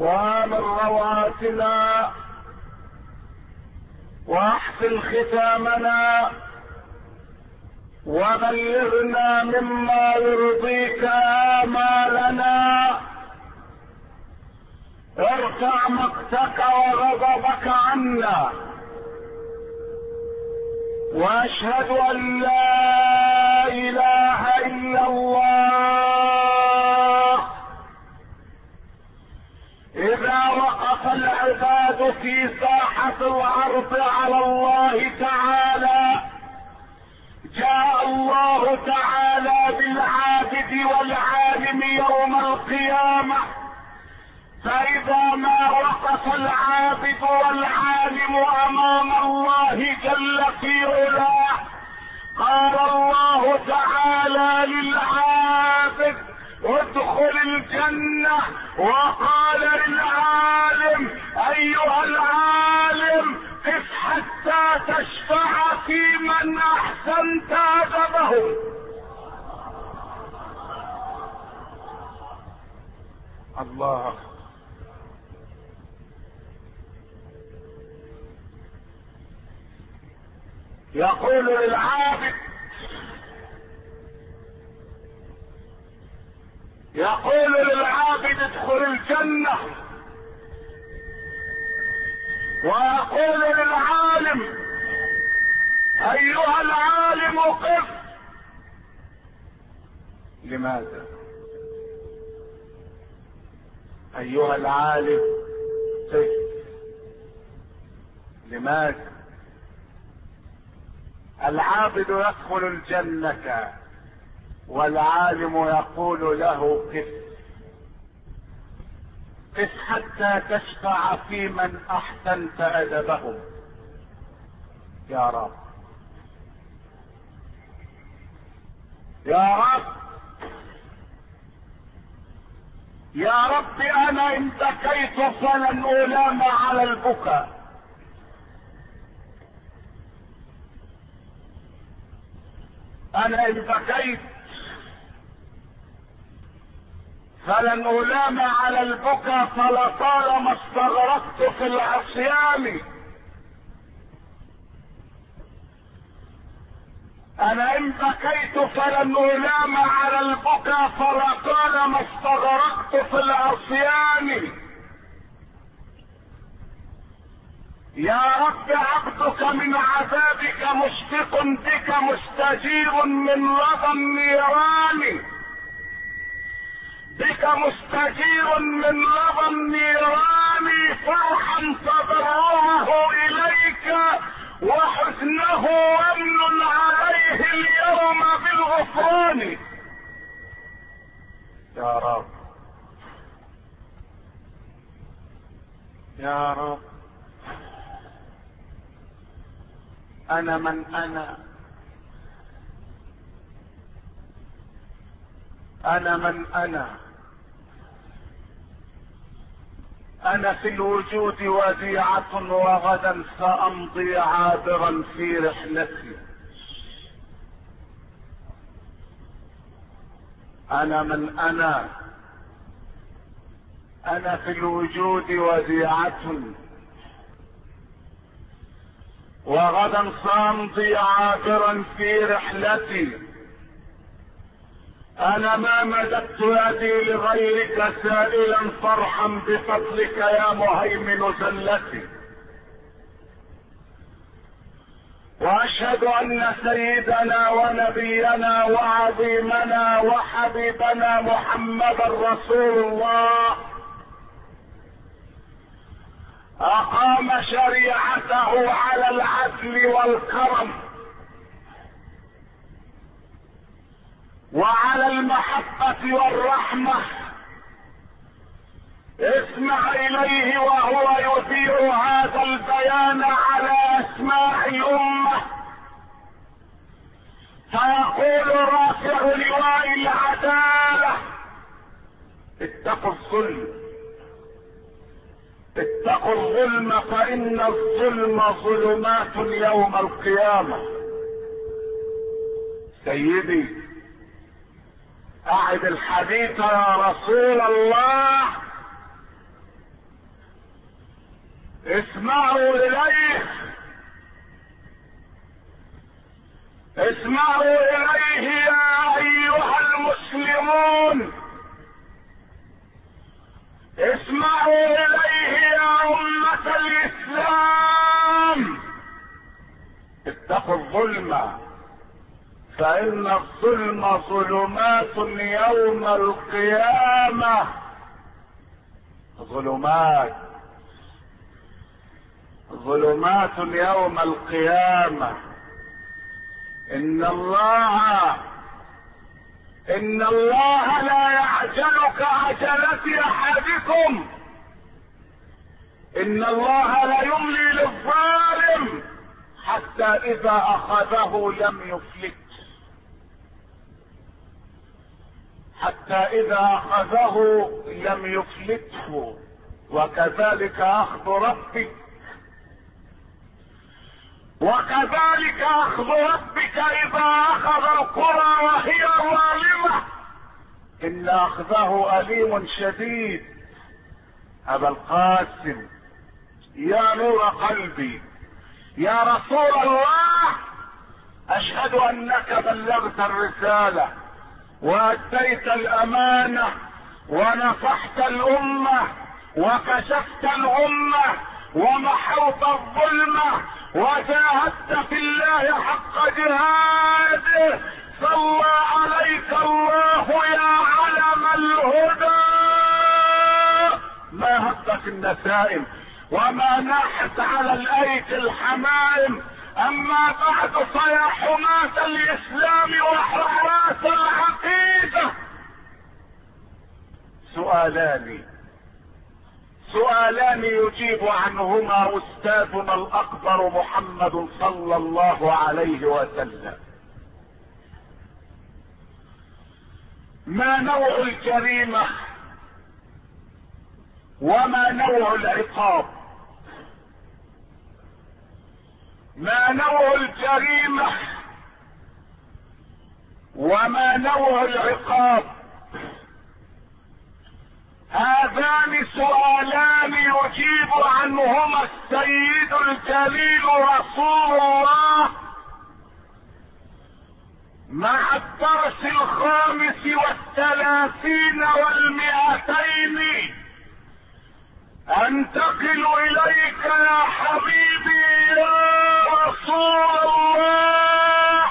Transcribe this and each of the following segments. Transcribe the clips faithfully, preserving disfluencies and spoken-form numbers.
وامن رواتنا واحسن ختامنا وبلغنا مما يرضيك آمالنا. ارفع مقتك وغضبك عنا، واشهد ان لا اله الا الله. اذا وقف العباد في ساحة العرض على الله تعالى، جاء الله تعالى بالعابد والعالم يوم القيامة، فإذا ما وقف العابد والعالم أمام الله جل في علاه، قال الله تعالى للعابد ادخل الجنة، وقال للعالم ايها العالم قف حتى تشفع في من احسنت ادبه. الله. يقول للعابد يقول للعابد ادخل الجنة، ويقول للعالم ايها العالم قف. لماذا؟ ايها العالم قف. لماذا؟ العابد يدخل الجنة والعالم يقول له قف، قف حتى تشفع في من احسنت ادبه. يا رب يا رب يا رب، انا ان بكيت فلن الام على البكاء. انا ان بكيت فلن الام على البكاء، فلطالما استغرقت في العصيان. انا ان بكيت فلن الام على البكاء، فلطالما استغرقت في العصيان. يا رب عبدك من عذابك مشفق بك مستجير من لظى النيران، بك مستجير من لظى النيران، فرحا تضرعه اليك وحزنه امن عليه اليوم بالغفران. يا رب يا رب، انا من انا انا من انا انا في الوجود وديعة، وغدا سامضي عابرا في رحلتي. انا من انا انا في الوجود وديعة، وغدا سامضي عابرا في رحلتي. انا ما مددت يدي لغيرك سائلا فرحا بفضلك يا مهيمن زلتي. واشهد ان سيدنا ونبينا وعظيمنا وحبيبنا محمدا رسول الله اقام شريعته على العدل والكرم وعلى المحبة والرحمة. اسمع اليه وهو يذيع هذا البيان على اسماع الامة، فيقول رافع لواء العدالة: اتقوا الظلم، اتقوا الظلم، فان الظلم ظلمات يوم القيامة. سيدي اعد الحديث يا رسول الله. اسمعوا اليه، اسمعوا اليه يا ايها المسلمون، اسمعوا اليه يا امة الاسلام. اتقوا الظلم فان الظلم ظلمات يوم القيامة، ظلمات ظلمات يوم القيامة. ان الله ان الله لا يعجل كعجلة احدكم، ان الله لا يملي للظالم حتى اذا اخذه لم يفلت، حتى اذا اخذه لم يفلته، وكذلك اخذ ربك، وكذلك اخذ ربك اذا اخذ القرى وهي ظالمة، ان اخذه اليم شديد. ابا القاسم يا نور قلبي، يا رسول الله، اشهد انك بلغت الرسالة واديت الامانة ونصحت الامة وكشفت الامة ومحوت الظلمة وجاهدت في الله حق جهاده، صلى عليك الله يا علم الهدى. ما هبت النسائم وما ناحت على الايك الحمائم، اما بعد فيا حماة الاسلام وحراس العقيدة، سؤالان سؤالان يجيب عنهما استاذنا الاكبر محمد صلى الله عليه وسلم. ما نوع الجريمة وما نوع العقاب؟ ما نوع الجريمة وما نوع العقاب؟ هذان سؤالان يجيب عنهما السيد الجليل رسول الله مع الدرس الخامس والثلاثين والمئتين. انتقل اليك يا حبيبي يا رسول الله،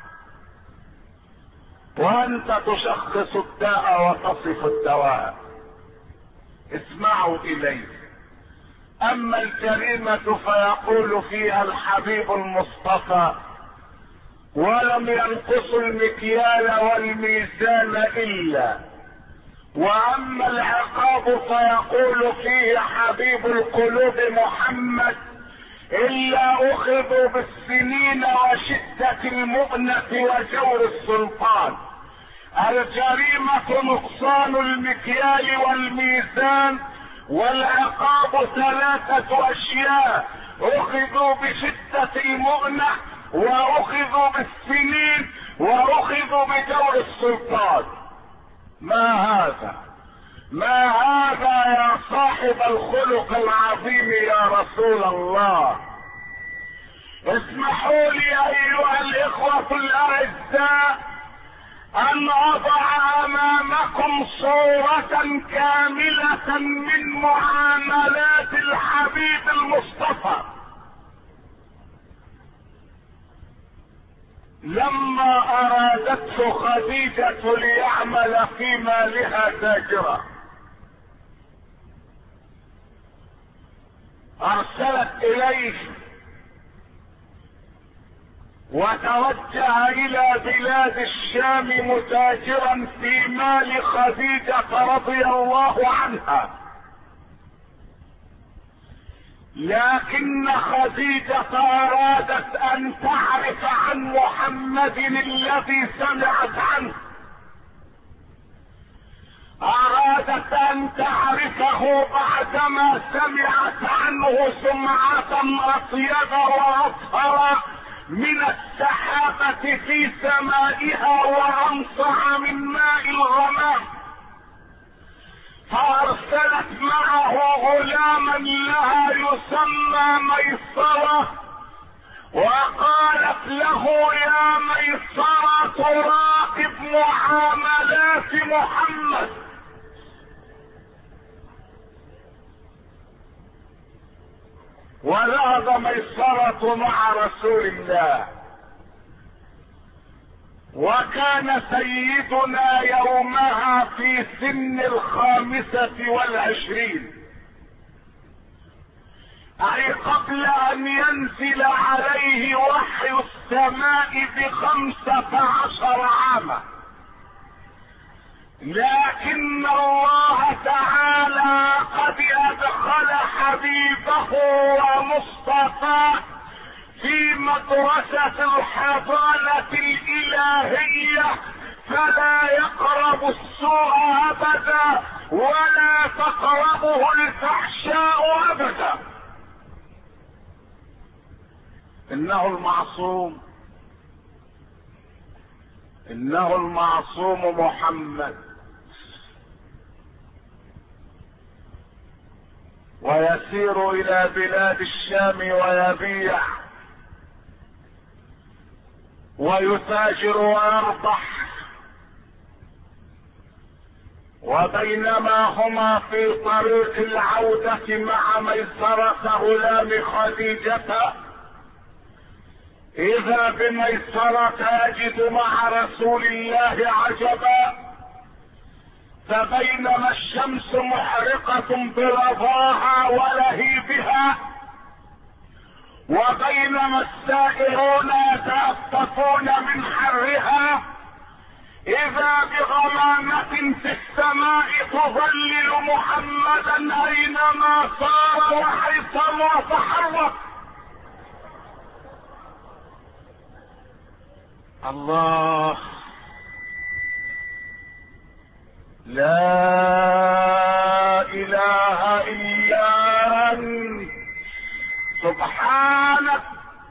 وانت تشخص الداء وتصف الدواء. اسمعوا اليه. اما الجريمة فيقول فيها الحبيب المصطفى: ولم ينقصوا المكيال والميزان الا. واما العقاب فيقول فيه حبيب القلوب محمد: الا اخذوا بالسنين وشدة المؤنة وجور السلطان. الجريمة نقصان المكيال والميزان، والعقاب ثلاثة اشياء: اخذوا بشدة المؤنة، واخذوا بالسنين، واخذوا بجور السلطان. ما هذا ما هذا يا صاحب الخلق العظيم يا رسول الله؟ اسمحوا لي ايها الاخوة الاعزاء ان اضع امامكم صورة كاملة من معاملات الحبيب المصطفى لما ارادته خديجة ليعمل في مالها تاجرا. ارسلت اليه وتوجه الى بلاد الشام متاجرا في مال خديجة رضي الله عنها، لكن خديجة ارادت ان تعرف عن محمد الذي سمعت عنه، ارادت ان تعرفه بعدما سمعت عنه سمعة اطيب واطهر من السحابة في سمائها وانصع من ماء الغمام. فارسلت معه غلاما لها يسمى ميسرة، وقالت له يا ميسرة تراقب معاملات محمد. وذهب ميسرة مع رسول الله، وكان سيدنا يومها في سن الخامسة والعشرين، اي قبل ان ينزل عليه وحي السماء بخمسة عشر عاما. لكن الله تعالى قد ادخل حبيبه ومصطفاه في مدرسة الحضانة الالهية، فلا يقرب السوء ابدا ولا تقربه الفحشاء ابدا. انه المعصوم، انه المعصوم محمد. ويسير الى بلاد الشام ويبيع ويتاجر ويربح. وبينما هما في طريق العودة مع ميسرة غلام خديجة، اذا بميسرة يجد مع رسول الله عجبا. فبينما الشمس محرقة برضاها ولهيبها، وبينما السائرون يتأففون من حرها، اذا بغمامة في السماء تظلل محمدا اينما صار وحيثما تحرك. الله، لا اله الا انت سبحانك.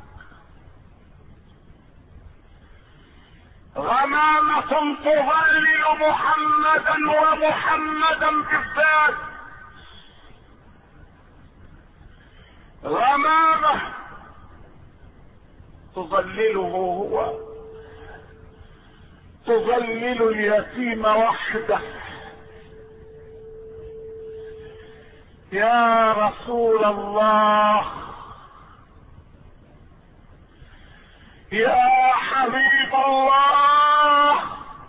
غمامة تظلل محمدا ومحمدا بالذات. غمامة تظلله هو، تظلل اليتيم وحده. يا رسول الله، يا حبيب الله،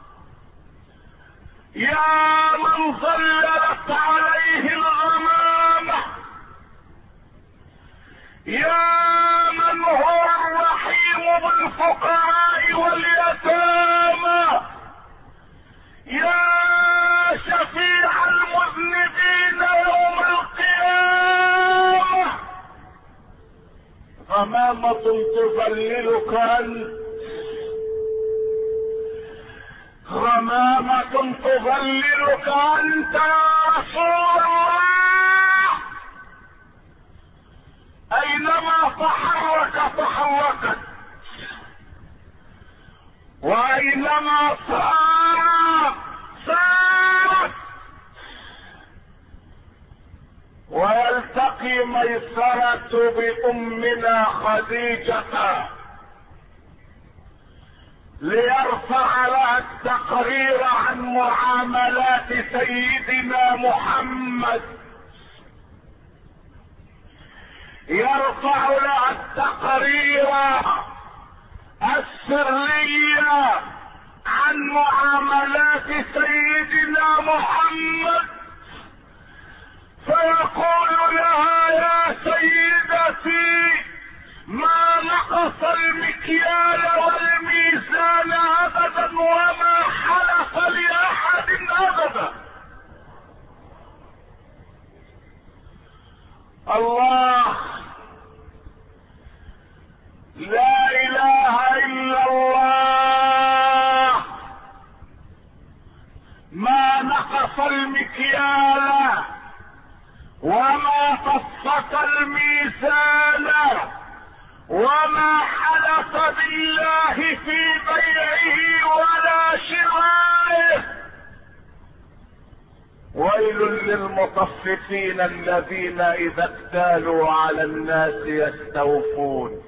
يا من ظللت عليه الغمامة، يا من هو الرحيم بالفقراء واليتامى، يا شفيع المذنبين يوم القيامة. غمامة تظللك انت، غمامة تظللك انت يا رسول الله. اينما تحرك تحركت، واينما صار صارت. ويلتقي ميسرة بأمنا خديجة ليرفع لها التقرير عن معاملات سيدنا محمد، يرفع لها التقرير السرية عن معاملات سيدنا محمد، فيقول لها يا سيدتي ما نقص المكيال والميزان ابدا وما حلف لاحد ابدا. الله، لا اله الا الله. ما نقص المكيال وما فصت الميزان وما حلف بالله في بيعه ولا شرائه. ويل للمطففين الذين اذا اكتالوا على الناس يستوفون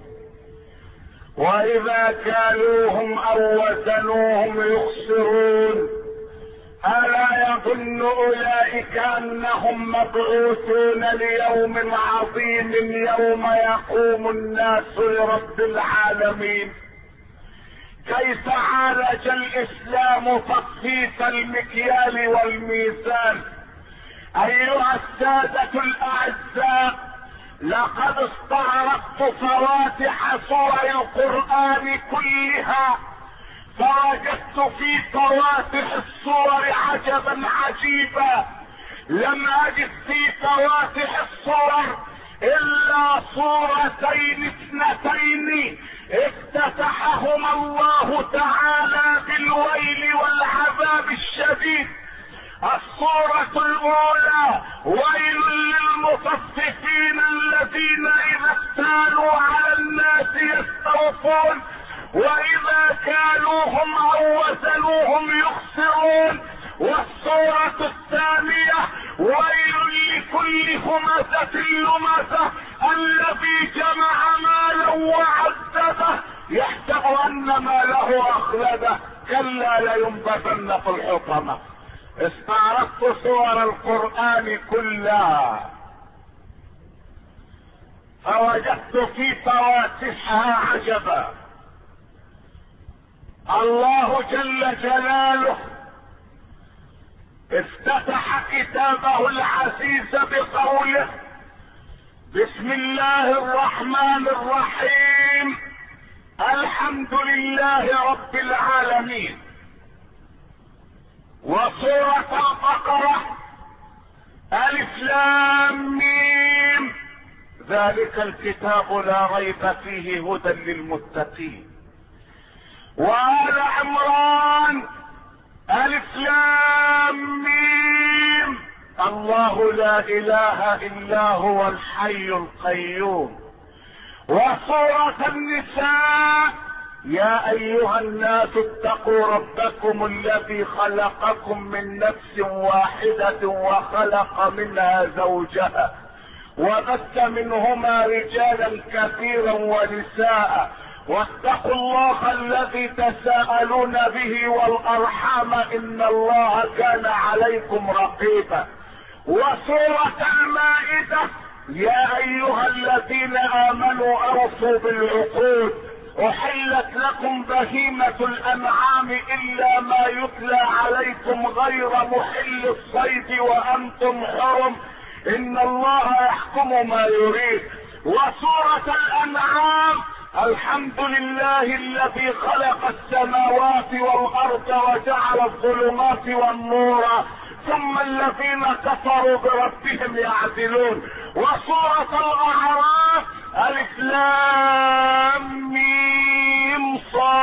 واذا كالوهم او وزنوهم يخسرون. الا يظن اولئك انهم مبعوثون ليوم عظيم يوم يقوم الناس لرب العالمين؟ كيف عالج الاسلام تطفيف المكيال والميزان؟ ايها السادة الاعزاء، لقد استعرضت فواتح سور القرآن كلها، فوجدت في فواتح السور عجبا عجيبا. لم اجد في فواتح السور الا صورتين اثنتين افتتحهما الله تعالى بالويل والعذاب الشديد. الصورة الاولى: ويل للمطففين الذين اذا اكتالوا على الناس يستوفون واذا كالوهم او وزنوهم يخسرون. والصورة الثانية: ويل لكل همزة لمزة الذي جمع مالا وعدده يحسب ان ماله اخلده كلا لينبذن في الحطمة. استعرضت سور القرآن كلها فوجدت في فواتحها عجبا. الله جل جلاله افتتح كتابه العزيز بقوله: بسم الله الرحمن الرحيم، الحمد لله رب العالمين. وسورة البقرة: ألف لام ميم، ذلك الكتاب لا ريب فيه هدى للمتقين. وآل عمران: ألف لام ميم، الله لا إله إلا هو الحي القيوم. وسورة النساء: يا ايها الناس اتقوا ربكم الذي خلقكم من نفس واحدة وخلق منها زوجها وبث منهما رجالا كثيرا ونساء واتقوا الله الذي تساءلون به والارحام ان الله كان عليكم رقيبا. وسورة المائدة: يا ايها الذين امنوا اوفوا بالعقود، احلت لكم بهيمة الانعام الا ما يتلى عليكم غير محل الصيد وانتم حرم ان الله يحكم ما يريد. وسورة الانعام: الحمد لله الذي خلق السماوات والارض وجعل الظلمات والنور ثم الذين كفروا بربهم يعدلون. وسورة الاعراف: الف لام ميم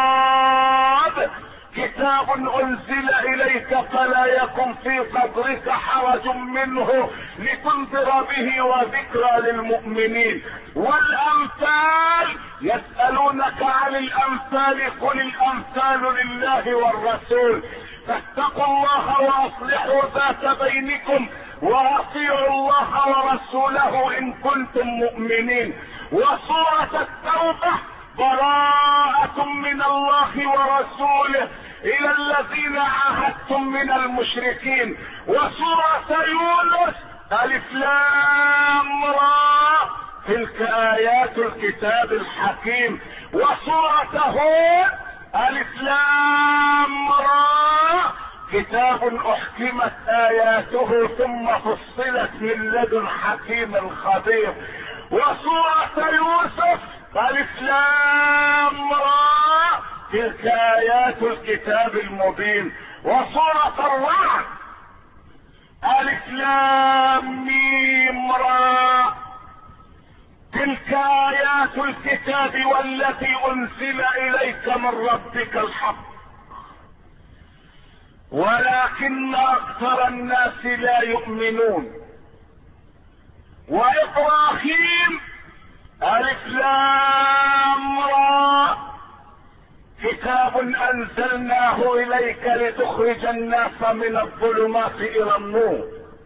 صاد، كتاب انزل اليك فلا يكن في صدرك حرج منه لتنذر به وذكرى للمؤمنين. والامثال: يسألونك عن الامثال قل الامثال لله والرسول فاتقوا الله واصلحوا ذات بينكم واطيعوا الله ورسوله ان كنتم مؤمنين. وسورة التوبة: براءة من الله ورسوله الى الذين عاهدتم من المشركين. وسورة يونس: الف لام را، تلك ايات الكتاب الحكيم. وسورة هود: الف لام را، كتاب احكمت اياته ثم فصلت من لدن حكيم خبير. وسورة يوسف: الف لام را، تلك ايات الكتاب المبين. وسورة الرعد: الف لام ميم را، تلك ايات الكتاب والذي انزل اليك من ربك الحق ولكن اكثر الناس لا يؤمنون. وابراهيم: الف لام را، كتاب انزلناه اليك لتخرج الناس من الظلمات الى النور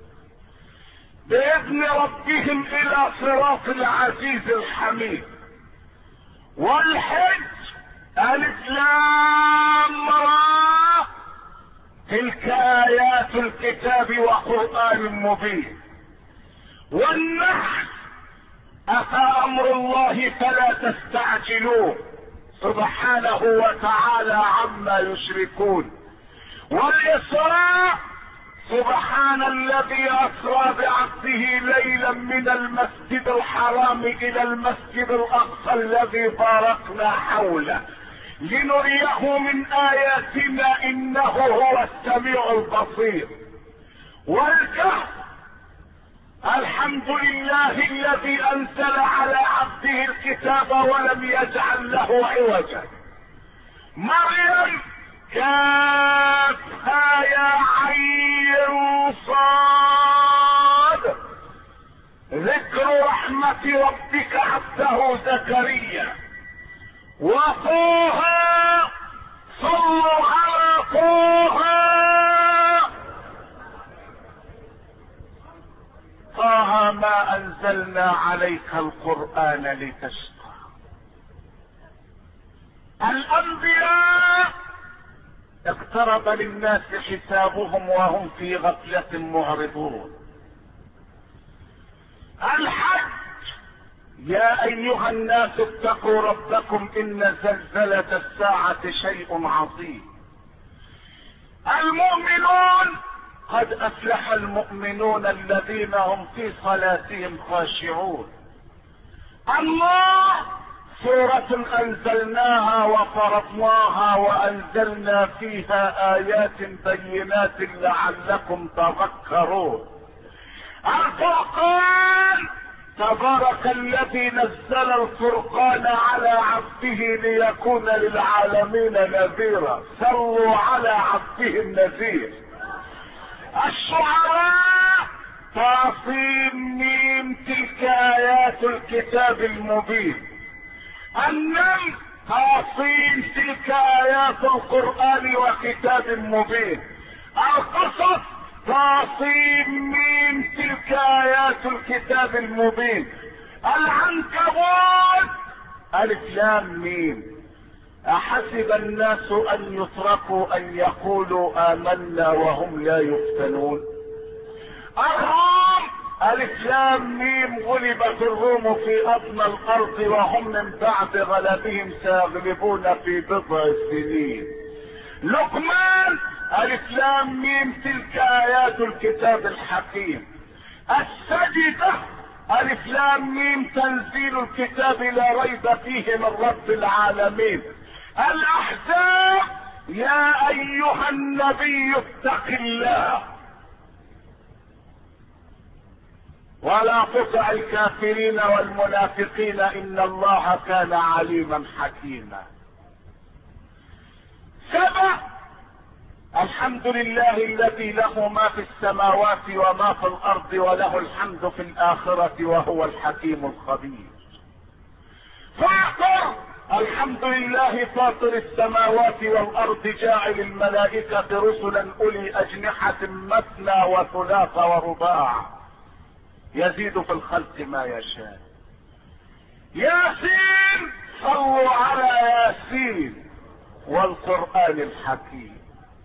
باذن ربهم الى صراط العزيز الحميد. والحج الف لام را تلك ايات الكتاب وقرآن مبين. والنحل اتى امر الله فلا تستعجلوه سبحانه وتعالى عما يشركون. والإسراء سبحان الذي أسرى بعبده ليلا من المسجد الحرام إلى المسجد الأقصى الذي باركنا حوله لنريه من آياتنا إنه هو السميع البصير. والكهف الحمد لله الذي انزل على عبده الكتاب ولم يجعل له عوجا. مريم كافها يا عين صاد ذكر رحمة ربك عبده زكريا. وطه صلوا على طه طه ما انزلنا عليك القرآن لتشقى. الانبياء اقترب للناس حسابهم وهم في غفلة معرضون. الحج يا ايها الناس اتقوا ربكم ان زلزلة الساعة شيء عظيم. المؤمنون قد افلح المؤمنون الذين هم في صلاتهم خاشعون. الله سورة انزلناها وفرضناها وانزلنا فيها ايات بينات لعلكم تذكرون. الفرقان تبارك الذي نزل الفرقان على عبده ليكون للعالمين نذيرا. صلوا على عبده النذير. الشعراء طاسيم ميم تلك ايات الكتاب المبين. النمل طاسيم تلك ايات القرآن وكتاب مبين. القصص طاسيم ميم تلك ايات الكتاب المبين. العنكبوت الف لام ميم احسب الناس ان يتركوا ان يقولوا امنا وهم لا يفتنون. الروم الف لام ميم غلبت الروم في ادنى الارض وهم من بعد غلبهم سيغلبون في بضع سنين. لقمان الف لام ميم تلك ايات الكتاب الحكيم. السجدة الف لام ميم تنزيل الكتاب لا ريب فيه من رب العالمين. الاحزاب يا ايها النبي اتق الله ولا تطع الكافرين والمنافقين ان الله كان عليما حكيما. سبع الحمد لله الذي له ما في السماوات وما في الارض وله الحمد في الاخرة وهو الحكيم الخبير. فاطر الحمد لله فاطر السماوات والارض جاعل الملائكة رسلا اولي اجنحة مثنى وثلاث ورباع يزيد في الخلق ما يشاء. ياسين صلوا على ياسين والقرآن الحكيم.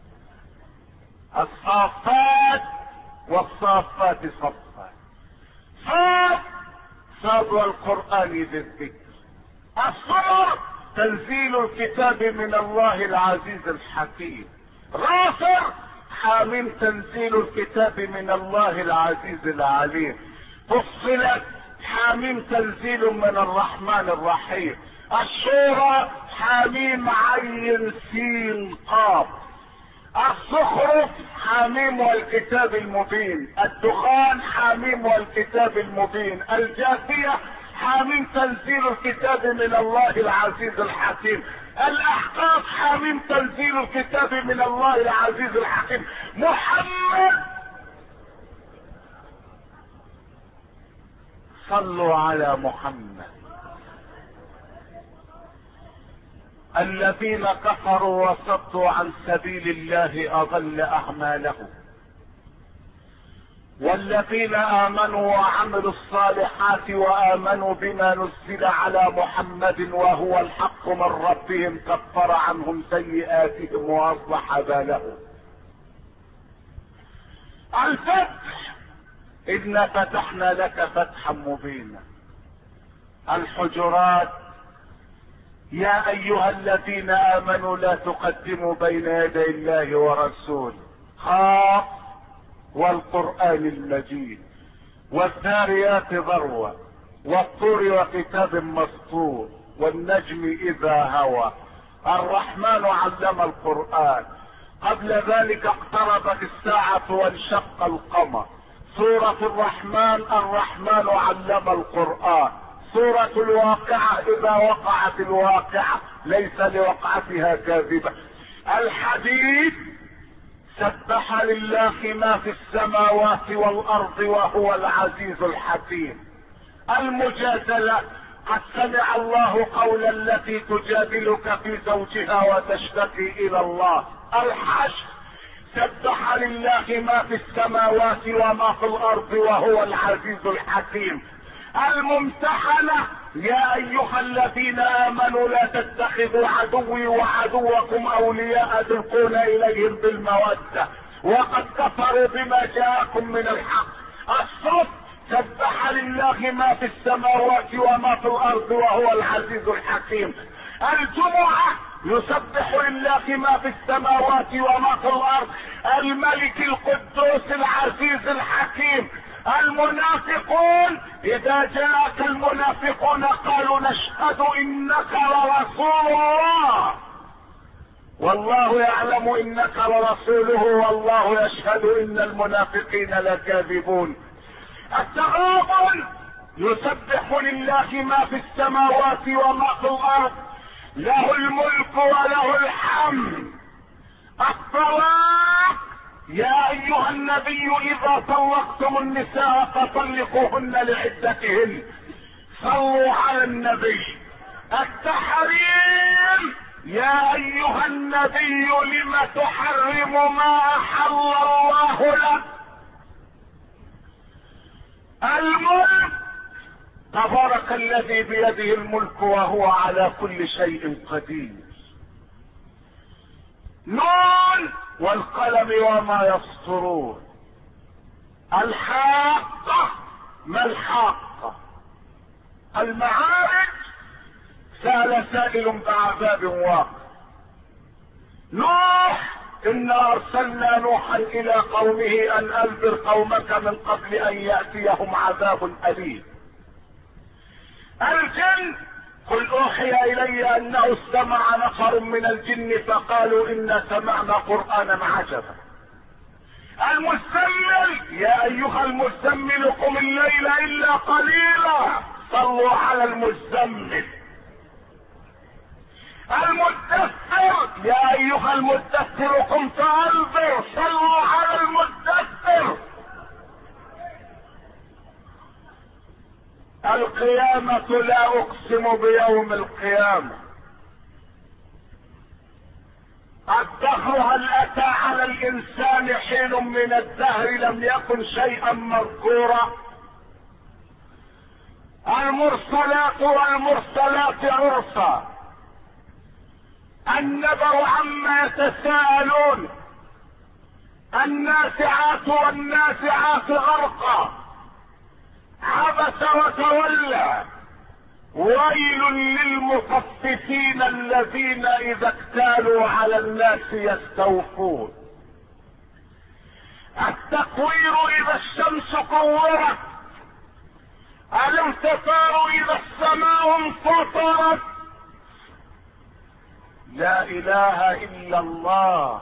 الصافات والصافات صفا. صاد صاد والقرآن ذي الذكر. الصبر تنزيل الكتاب من الله العزيز الحكيم. رافع حامين تنزيل الكتاب من الله العزيز العليم. فصلت حامين تنزيل من الرحمن الرحيم. الشورى حاميم عين سين قاف. الصخرف حاميم والكتاب المبين. الدخان حاميم والكتاب المبين. الجاثية حاميم تنزيل الكتاب من الله العزيز الحكيم. الاحقاف حاميم تنزيل الكتاب من الله العزيز الحكيم. محمد صلوا على محمد. الذين كفروا وصدوا عن سبيل الله اضل اعمالهم، والذين امنوا وعملوا الصالحات وامنوا بما نزل على محمد وهو الحق من ربهم كفر عنهم سيئاتهم واصلح بالهم. الفتح، إنا فتحنا لك فتحا مبينا. الحجرات، يا ايها الذين امنوا لا تقدموا بين يدي الله ورسوله. خاف، والقرآن المجيد، والذاريات ذروة، والطور وكتاب مسطور، والنجم اذا هوى. الرحمن علم القرآن. قبل ذلك اقتربت الساعة وانشق القمر. سورة الرحمن، الرحمن علم القرآن. سورة الواقعة، اذا وقعت الواقعة ليس لوقعتها كاذبة. الحديد، سبح لله ما في السماوات والارض وهو العزيز الحكيم. المجادلة، قد سمع الله قول التي تجادلك في زوجها وتشتكي الى الله. الحشر، سبح لله ما في السماوات وما في الارض وهو العزيز الحكيم. الممتحنة، يا ايها الذين امنوا لا تتخذوا عدوي وعدوكم اولياء تلقون اليهم بالمودة وقد كفروا بما جاءكم من الحق. الصف، سبح لله ما في السماوات وما في الارض وهو العزيز الحكيم. الجمعة، يسبح لله ما في السماوات وما في الارض الملك القدوس العزيز الحكيم. المنافقون، اذا جاءك المنافقون قالوا نشهد انك لرسول الله والله يعلم انك لرسوله والله يشهد ان المنافقين لكاذبون. التغابن، يسبح لله ما في السماوات وما في الارض له الملك وله الحمد. الطلاق، يا ايها النبي اذا طلقتم النساء فطلقوهن لعدتهن. صلوا على النبي. التحريم، يا ايها النبي لم تحرم ما احل الله لك. الملك، تبارك الذي بيده الملك وهو على كل شيء قدير. نون، والقلم وما يسطرون. الحاقة، ما الحاقة؟ المعارج، سأل سائل بعذاب واقع. نوح، إنا أرسلنا نوحا إلى قومه أن أنذر قومك من قبل أن يأتيهم عذاب أليم. الجن، قل اوحي الي انه استمع نفر من الجن فقالوا انا سمعنا قرآنا عجبا. المزمل، يا ايها المزمل قم الليل الا قليلا. صلوا على المزمل. المدثر، يا ايها المدثر قم فانذر. صلوا على المدثر. القيامة، لا اقسم بيوم القيامة. الدهر، هل اتى على الانسان حين من الدهر لم يكن شيئا مذكورا. المرسلات والمرسلات عرفا. النبأ عما يتساءلون. النازعات والنازعات غرقا. عبس وتولى. ويل للمطففين الذين اذا اكتالوا على الناس يستوفون. التكوير، اذا الشمس كورت. الانفطار، اذا السماء انفطرت. لا اله الا الله.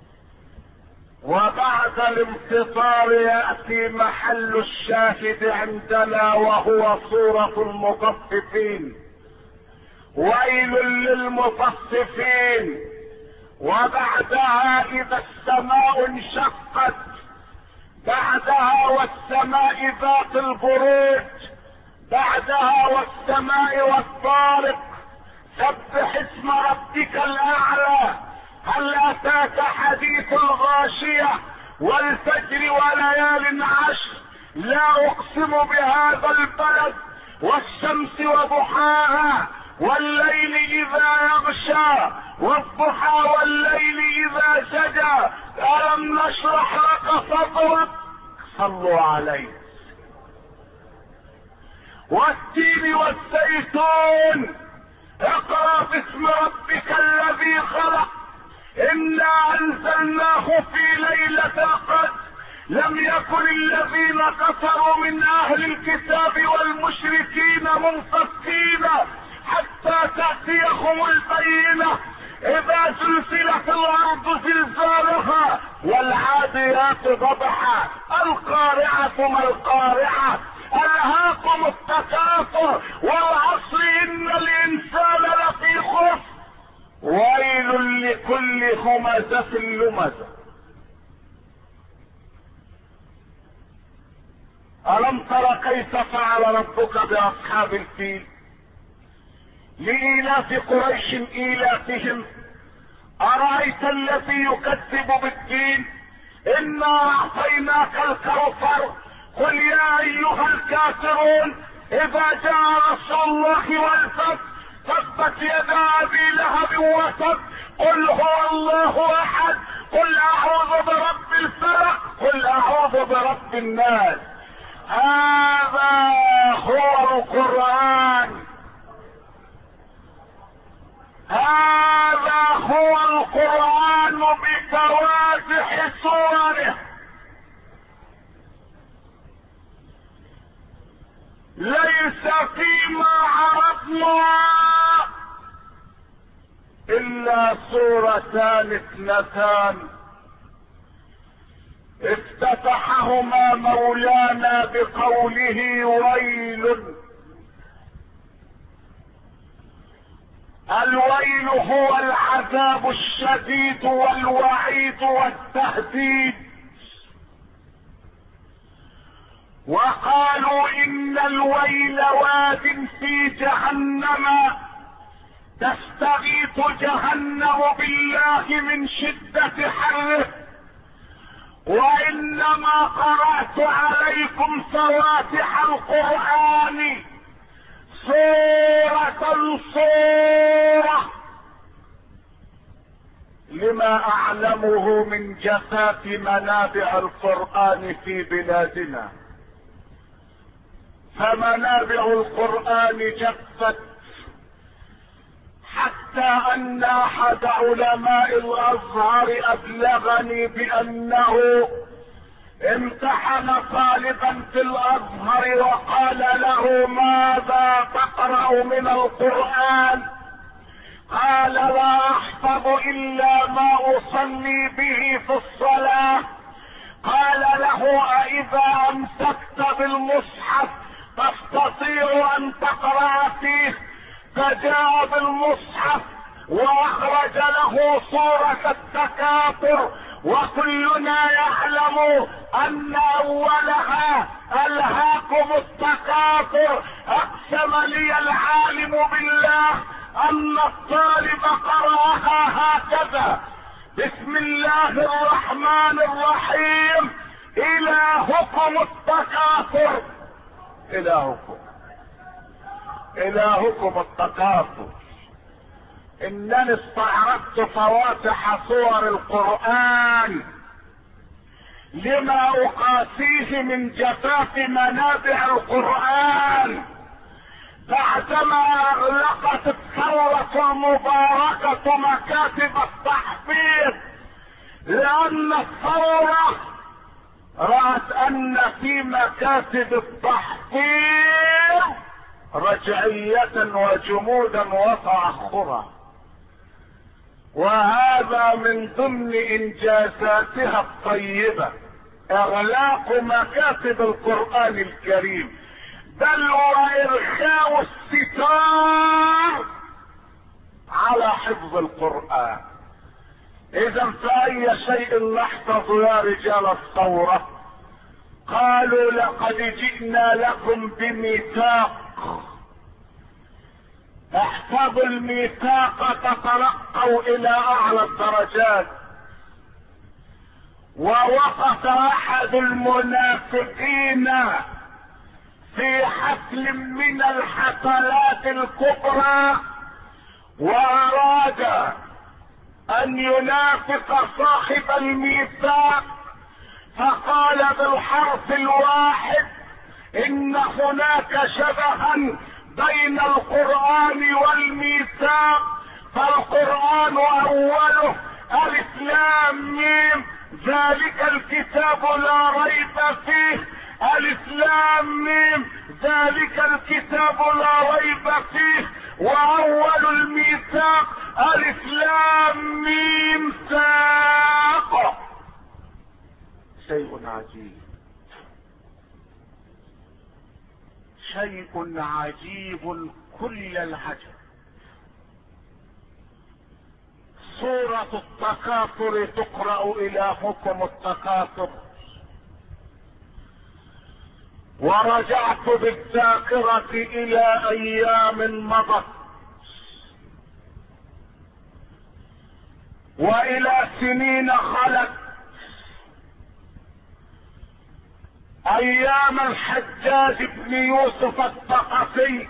وبعد الانفطار يأتي محل الشاهد عندنا وهو صورة المطففين. ويل للمطففين. وبعدها اذا السماء انشقت. بعدها والسماء ذات البروج. بعدها والسماء والطارق. سبح اسم ربك الاعلى. هل اتاك حديث الغاشية والفجر وليال عشر. لا اقسم بهذا البلد والشمس وضحاها والليل اذا يغشى والضحى والليل اذا سجى. الم نشرح لك صدرك. صلوا عليه. والتين والزيتون. اقرأ باسم ربك الذي خلق. انا انزلناه في ليلة القدر. لم يكن الذين كفروا من اهل الكتاب والمشركين منفكين حتى تأتيهم البينة. اذا زلزلت الارض زلزالها والعاديات ضبحا. القارعة ما القارعة. الهاكم التكاثر والعصر ان الانسان لفي خسر. ويل لكل همزة لمزة. ألم تر كيف فعل ربك بأصحاب الفيل. لإيلاف قريش إيلافهم. أرأيت الذي يكذب بالدين. إنا أعطيناك الكوثر. قل يا أيها الكافرون إذا جاء نصر الله والفتح تبت يدا أبي لهب وتب. قل هو الله أحد. قل أعوذ برب الفلق. قل أعوذ برب الناس. هذا هو القرآن. هذا هو القرآن بفواتح سوره. ليس فيما عرفنا إلا سورتان اثنتان افتتحهما مولانا بقوله ويل. الويل هو العذاب الشديد والوعيد والتهديد. وقالوا ان الويل واد في جهنم تستغيث جهنم بالله من شدة حره. وانما قرأت عليكم فواتح القرآن سورة سورة لما اعلمه من جفاف منابع القرآن في بلادنا. فمنابع القرآن جفت حتى ان احد علماء الازهر ابلغني بانه امتحن طالبا في الازهر وقال له ماذا تقرأ من القرآن. قال لا احفظ الا ما اصلي به في الصلاة. قال له أإذا امسكت بالمصحف تستطيع ان تقرأ فيه. فجاء بالمصحف واخرج له سورة التكاثر. وكلنا يعلم ان اولها الهاكم التكاثر. اقسم لي العالم بالله ان الطالب قرأها هكذا: بسم الله الرحمن الرحيم. الهكم التكاثر. الهكم الهكم التكاثر. انني استعرضت فواتح سور القرآن لما اقاسيه من جفاف منابع القرآن بعدما اغلقت الثورة المباركة مكاتب التحفيظ. لان الثورة رأت ان في مكاتب التحفيظ رجعية وجمودا وتأخرا. وهذا من ضمن انجازاتها الطيبة اغلاق مكاتب القرآن الكريم، بل وارخاء الستار على حفظ القرآن. اذا فاي شيء نحفظ يا رجال الثورة؟ قالوا لقد جئنا لكم بميثاق. احفظوا الميثاق تترقوا الى اعلى الدرجات. ووقف احد المنافقين في حفل من الحفلات الكبرى واراد ان ينافق صاحب الميثاق، فقال بالحرف الواحد ان هناك شبها بين القرآن والميثاق، فالقرآن اوله الف لام ميم ذلك الكتاب لا ريب فيه، الف لام ميم ذلك الكتاب لا ريب فيه، واول الميثاق الف لام ميم ساق. شيء عجيب، شيء عجيب كل العجب. سورة التكاثر تقرأ إلهكم التكاثر. ورجعت بالذاكرة إلى أيام مضت وإلى سنين خلت، أيام الحجاج بن يوسف الثقفي،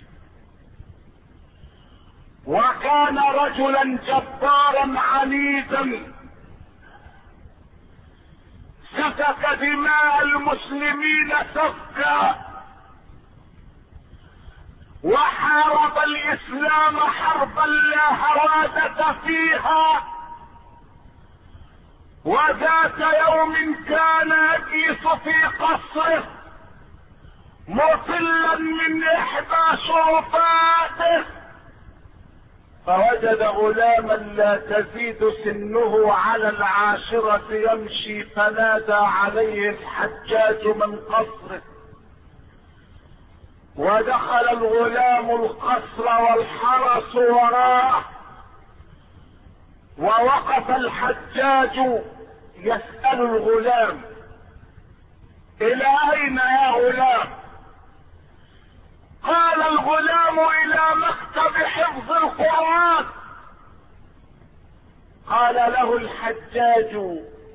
وكان رجلا جبارا عنيدا سفك دماء المسلمين سفكا، وحارب الاسلام حربا لا هوادة فيها. وذات يوم كان يجلس في قصره مطلا من احدى شرفاته، فوجد غلاما لا تزيد سنه على العاشرة يمشي، فنادى عليه الحجاج من قصره، ودخل الغلام القصر والحرس وراءه، ووقف الحجاج يسأل الغلام: إلى أين يا غلام؟ قال الغلام: إلى مكتب حفظ القرآن. قال له الحجاج: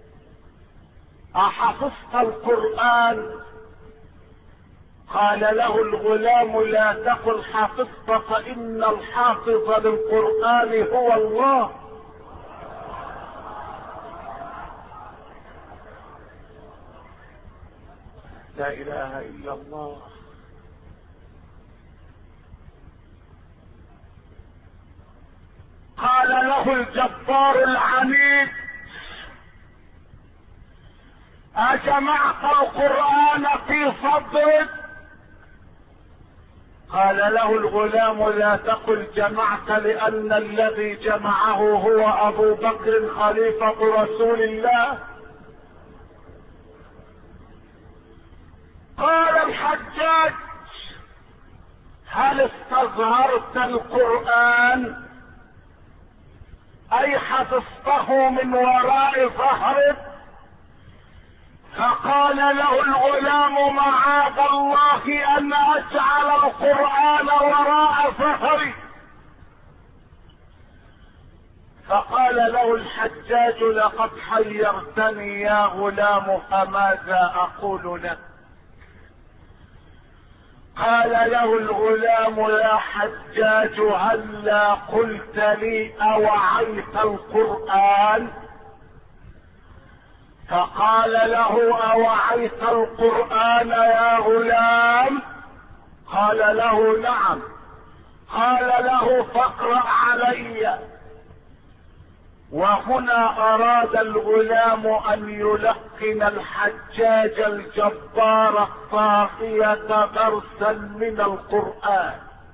أحفظت القرآن؟ قال له الغلام: لا تقل حفظت، فإن الحافظ للقرآن هو الله. لا إله إلا الله. قال له الجبار العنيد: أجمعت القرآن في صدرك؟ قال له الغلام: لا تقل جمعت، لأن الذي جمعه هو أبو بكر خليفة رسول الله. قال الحجاج: هل استظهرت القرآن؟ أي حفظته من وراء ظهرك؟ فقال له الغلام: معاذ الله أن أجعل القرآن وراء ظهري. فقال له الحجاج: لقد حيرتني يا غلام، فماذا أقول لك؟ قال له الغلام: يا حجاج، هلا قلت لي أوعيت القرآن؟ فقال له: أوعيت القرآن يا غلام؟ قال له: نعم. قال له: فاقرأ علي. وهنا أراد الغلام أن يلقن الحجاج الجبار الطاغية درسا من القرآن،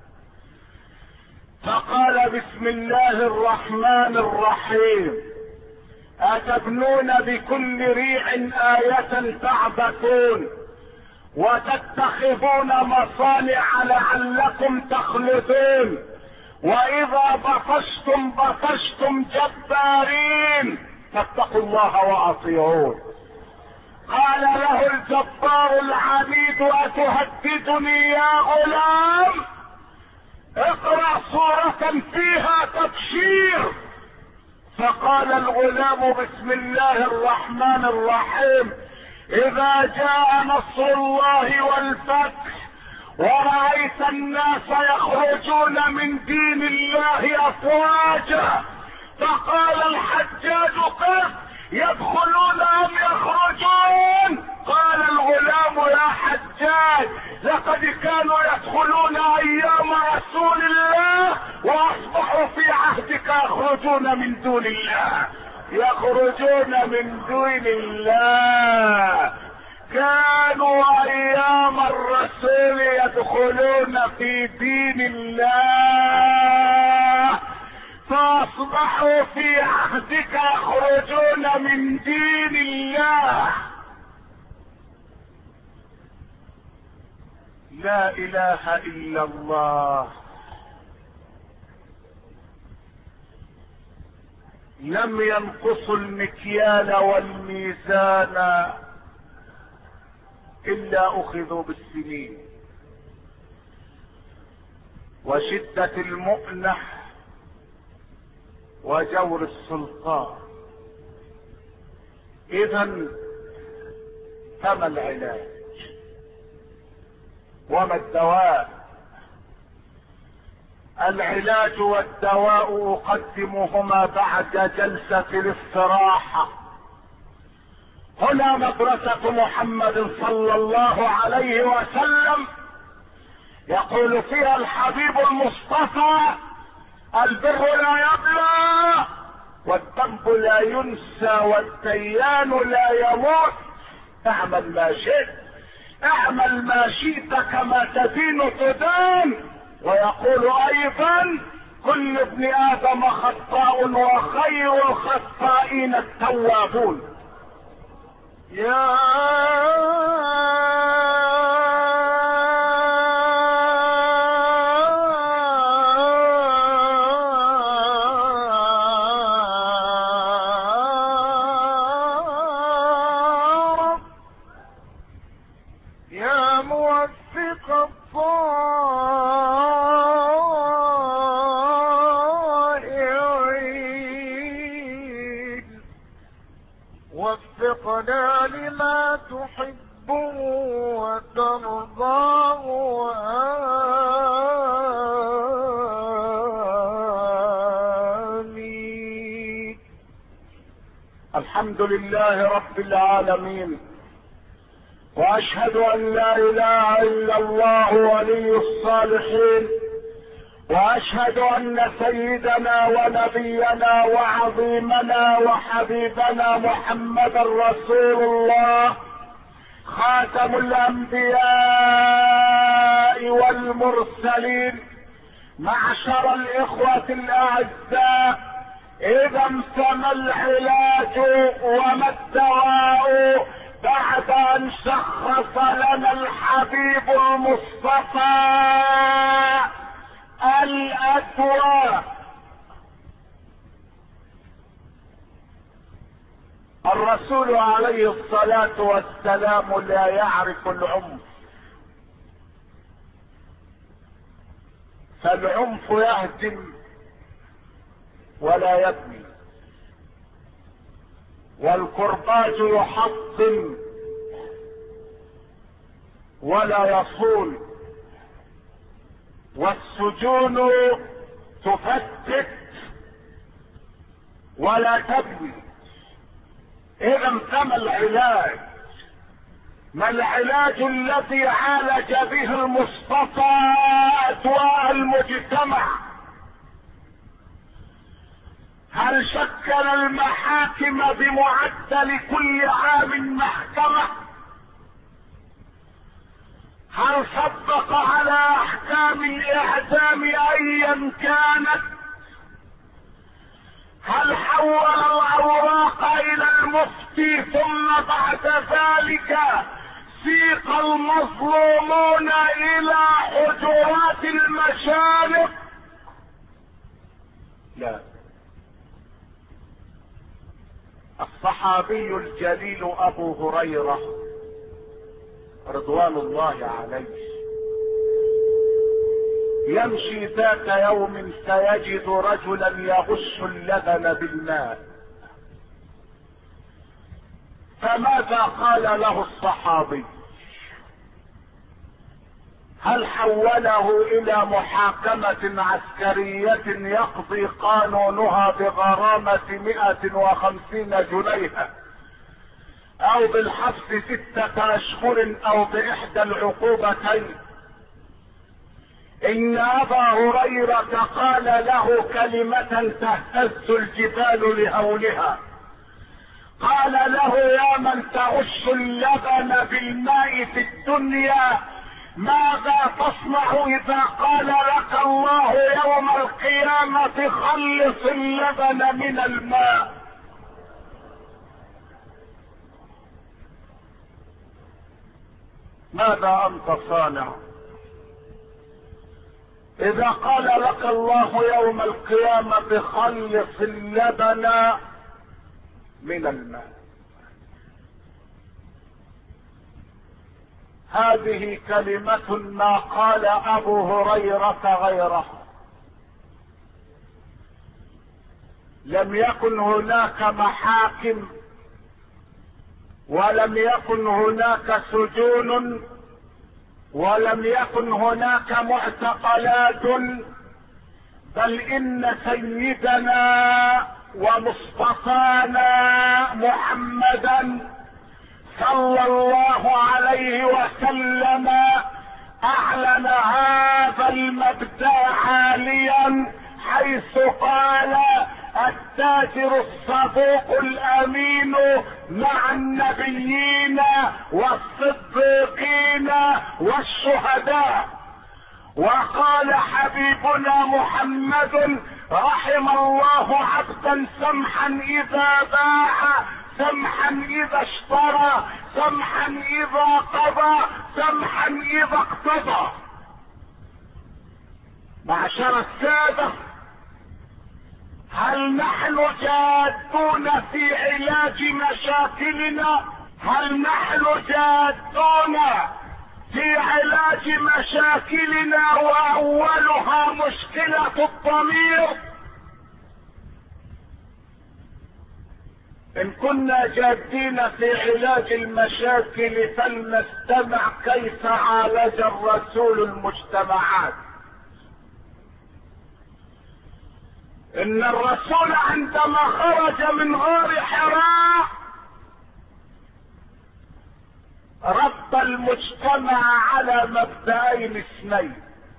فقال: بسم الله الرحمن الرحيم، أتبنون بكل ريع آية تعبثون، وتتخذون مصانع لعلكم تخلدون، وإذا بطشتم بطشتم جبارين، فاتقوا الله وأطيعون. قال له الجبار العنيد: أتهددني يا غلام؟ اقرأ سورة فيها تبشير. فقال الغلام بسم الله الرحمن الرحيم اذا جاء نصر الله والفتح ورأيت الناس يخرجون من دين الله افواجا. فقال الحجاج كيف يدخلون ام يخرجون؟ قال الغلام يا حجاج لقد كانوا يدخلون ايام رسول الله واصبحوا في عهدك يخرجون من دون الله. يخرجون من دون الله. كانوا ايام الرسول يدخلون في دين الله فاصبحوا في عهدك يخرجون من دين الله. لا اله الا الله. لم ينقصوا المكيال والميزان الا اخذوا بالسنين وشدة المؤنة وجور السلطان. اذا فما العلاج وما الدواء؟ العلاج والدواء اقدمهما بعد جلسة الاستراحة. هنا مدرسة محمد صلى الله عليه وسلم يقول فيها الحبيب المصطفى البر لا يبلى والذنب لا ينسى والديان لا يموت. اعمل ما شئت اعمل ما شئت كما تدين تدان. ويقول ايضا كل ابن ادم خطاء وخير الخطائين التوابون. يا وفقنا لما تحب وترضاه آمين. الحمد لله رب العالمين واشهد ان لا اله الا الله ولي الصالحين واشهد ان سيدنا ونبينا وعظيمنا وحبيبنا محمد رسول الله خاتم الانبياء والمرسلين. معشر الاخوة الاعزاء اذا سما العلاج وما الدواء بعد ان شخص لنا الحبيب المصطفى الأدواء. الرسول عليه الصلاة والسلام لا يعرف العنف، فالعنف يهدم ولا يبني، والكرباج يحطم ولا يصون، والسجون تفتت ولا تبني. اذا فما العلاج؟ ما العلاج الذي عالج به المصطفى ادواء المجتمع؟ هل شكل المحاكم بمعدل كل عام محكمة؟ هل صدق على احكام الاعدام ايا كانت؟ هل حول الاوراق الى المفتي ثم بعد ذلك سيق المظلومون الى حجرات المشارق؟ لا. الصحابي الجليل ابو هريرة رضوان الله عليه يمشي ذات يوم سيجد رجلا يغش اللبن بالماء. فماذا قال له الصحابي؟ هل حوله الى محاكمة عسكرية يقضي قانونها بغرامة مئة وخمسين جنيها او بالحبس ستة اشهر او باحدى العقوبتين؟ ان ابا هريرة قال له كلمة تهتز الجبال لهولها، قال له: يا من تغش اللبن بالماء في الدنيا، ماذا تصنع اذا قال لك الله يوم القيامة خلص اللبن من الماء؟ ماذا انت صانع اذا قال لك الله يوم القيامة خلص اللبن من الماء؟ هذه كلمة ما قال ابو هريرة غيرها. لم يكن هناك محاكم ولم يكن هناك سجون ولم يكن هناك معتقلات، بل ان سيدنا ومصطفانا محمدا صلى الله عليه وسلم اعلن هذا المبدأ عاليا، حيث قال: التاجر الصدوق الامين مع النبيين والصديقين والشهداء. وقال حبيبنا محمد: رحم الله عبدا سمحا اذا باع، سمحا اذا اشترى، سمحا اذا قضى، سمحا اذا اقتضى. معشر السادة، هل نحن جادون في علاج مشاكلنا؟ هل نحن جادون في علاج مشاكلنا واولها مشكلة الضمير؟ ان كنا جادين في علاج المشاكل فلنستمع كيف عالج الرسول المجتمعات. ان الرسول عندما خرج من غار حراء رد المجتمع على مبدأين اثنين.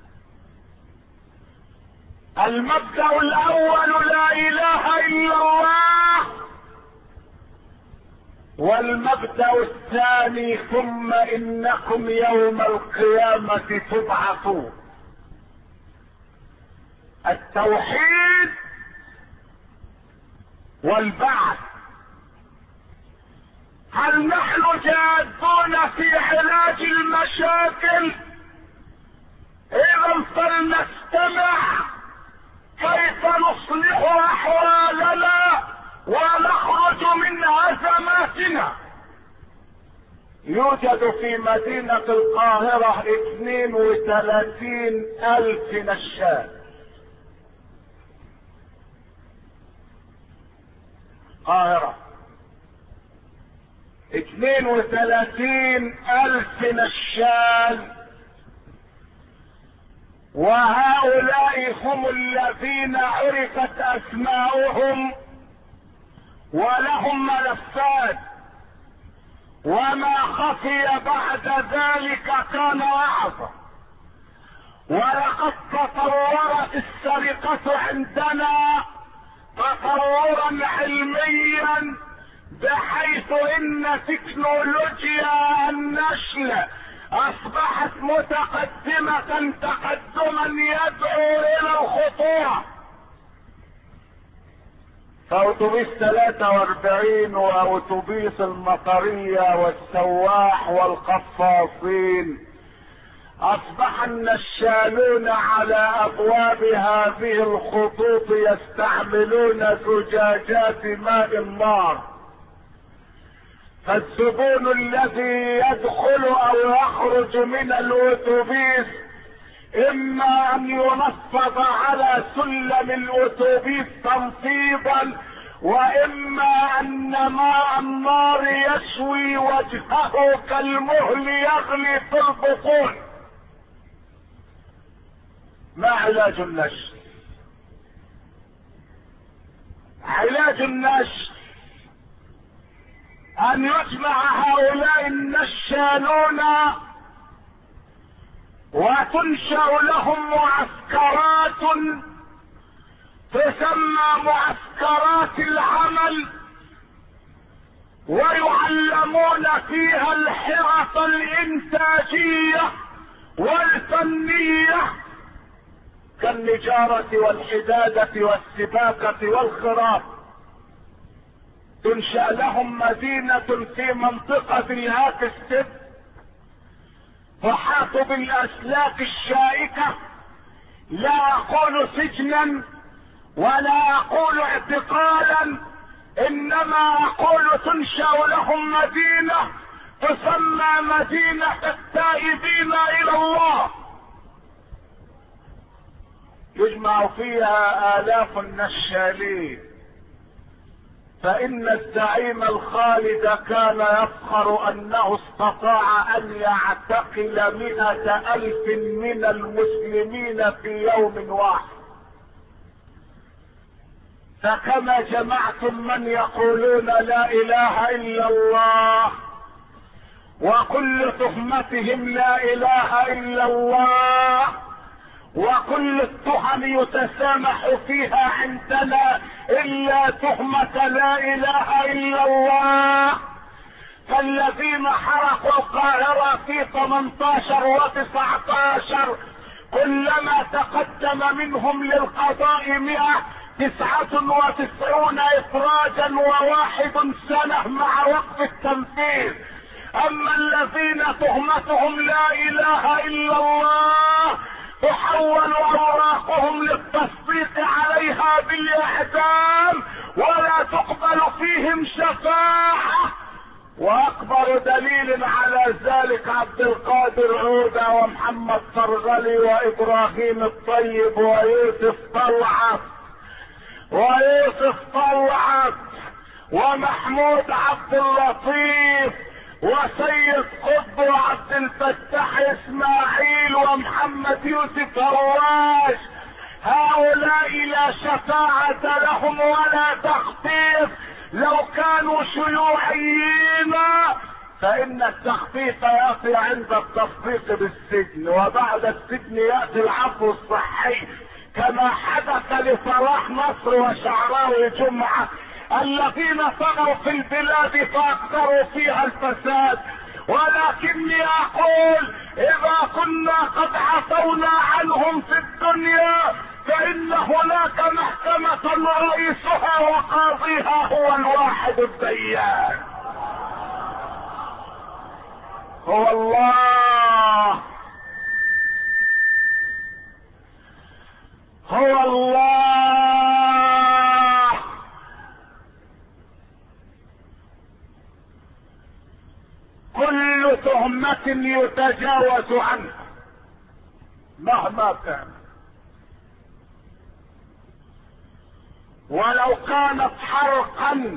المبدأ الاول: لا اله الا الله. والمبدأ الثاني: ثم انكم يوم القيامة تبعثون. التوحيد والبعث. هل نحن جادون في علاج المشاكل؟ اذا فلنستمع كيف نصلح احوالنا ونخرج من ازماتنا. يوجد في مدينة القاهرة اثنين وثلاثين الف نشال. القاهرة اثنين وثلاثين الف نشال، وهؤلاء هم الذين عرفت اسماؤهم ولهم ملفات، وما خفي بعد ذلك كان اعظم. ولقد تطورت السرقة عندنا تطورا علميا، بحيث ان تكنولوجيا النشل اصبحت متقدمة تقدما يدعو الى الخطورة. فاوتوبيس ثلاثة واربعين واوتوبيس المطرية والسواح والقفاصين اصبح النشالون على ابواب هذه الخطوط يستعملون زجاجات ماء النار. فالزبون الذي يدخل او يخرج من الاتوبيس اما ان ينصب على سلم الاتوبيس تنصيبا، واما ان ماء النار يشوي وجهه كالمهل يغلي في البطون. ما علاج النشر؟ علاج النشر ان يجمع هؤلاء النشالون وتنشأ لهم معسكرات تسمى معسكرات العمل، ويعلمون فيها الحرف الانتاجية والفنية كالنجارة والحدادة والسباكة والخراف. تنشأ لهم مدينة في منطقة الهات السد تحاط بالاسلاك الشائكة، لا اقول سجنا ولا اقول اعتقالا، انما اقول تنشأ لهم مدينة تسمى مدينة التائبين الى الله، يجمع فيها الاف النشالين. فان الزعيم الخالد كان يفخر انه استطاع ان يعتقل مئة الف من المسلمين في يوم واحد. فكما جمعتم من يقولون لا اله الا الله وكل تهمتهم لا اله الا الله وكل التهم يتسامح فيها عندنا الا تهمة لا اله الا الله، فالذين حرقوا القاهرة في ثمانية عشر وتسعة عشر كلما تقدم منهم للقضاء مئة تسعة وتسعون افراجا وواحد سنة مع وقف التنفيذ. اما الذين تهمتهم لا اله الا الله تحول اوراقهم للتصديق عليها بالاعدام ولا تقبل فيهم شفاعة. واكبر دليل على ذلك عبد القادر عودة ومحمد فرغلي وابراهيم الطيب ويوسف طلعت ويوسف طلعت ومحمود عبد اللطيف وسيد قطب وعبد الفتاح اسماعيل ومحمد يوسف رواش. هؤلاء لا شفاعة لهم ولا تخفيف. لو كانوا شيوعيين فان التخفيف ياتي عند التصديق بالسجن، وبعد السجن ياتي العفو الصحي، كما حدث لصلاح نصر وشعراوي جمعة الذين طغوا في البلاد فاكثروا فيها الفساد. ولكني اقول اذا كنا قد عفونا عنهم في الدنيا فان هناك محكمة رئيسها وقاضيها هو الواحد الديان، هو الله، هو الله. كل تهمة يتجاوز عنها مهما كان، ولو كانت حرقا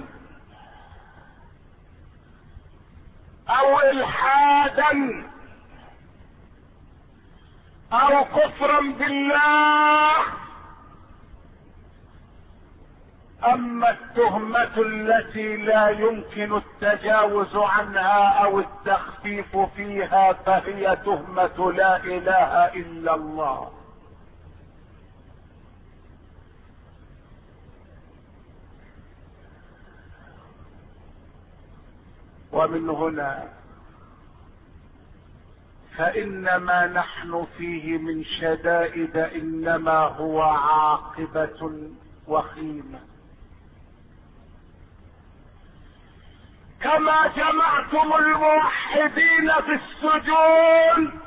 او الحادا او كفرا بالله. اما التهمة التي لا يمكن التجاوز عنها او التخفيف فيها فهي تهمة لا اله الا الله. ومن هنا فإن ما نحن فيه من شدائد إنما هو عاقبة وخيمة. كما جمعتم الموحدين في السجون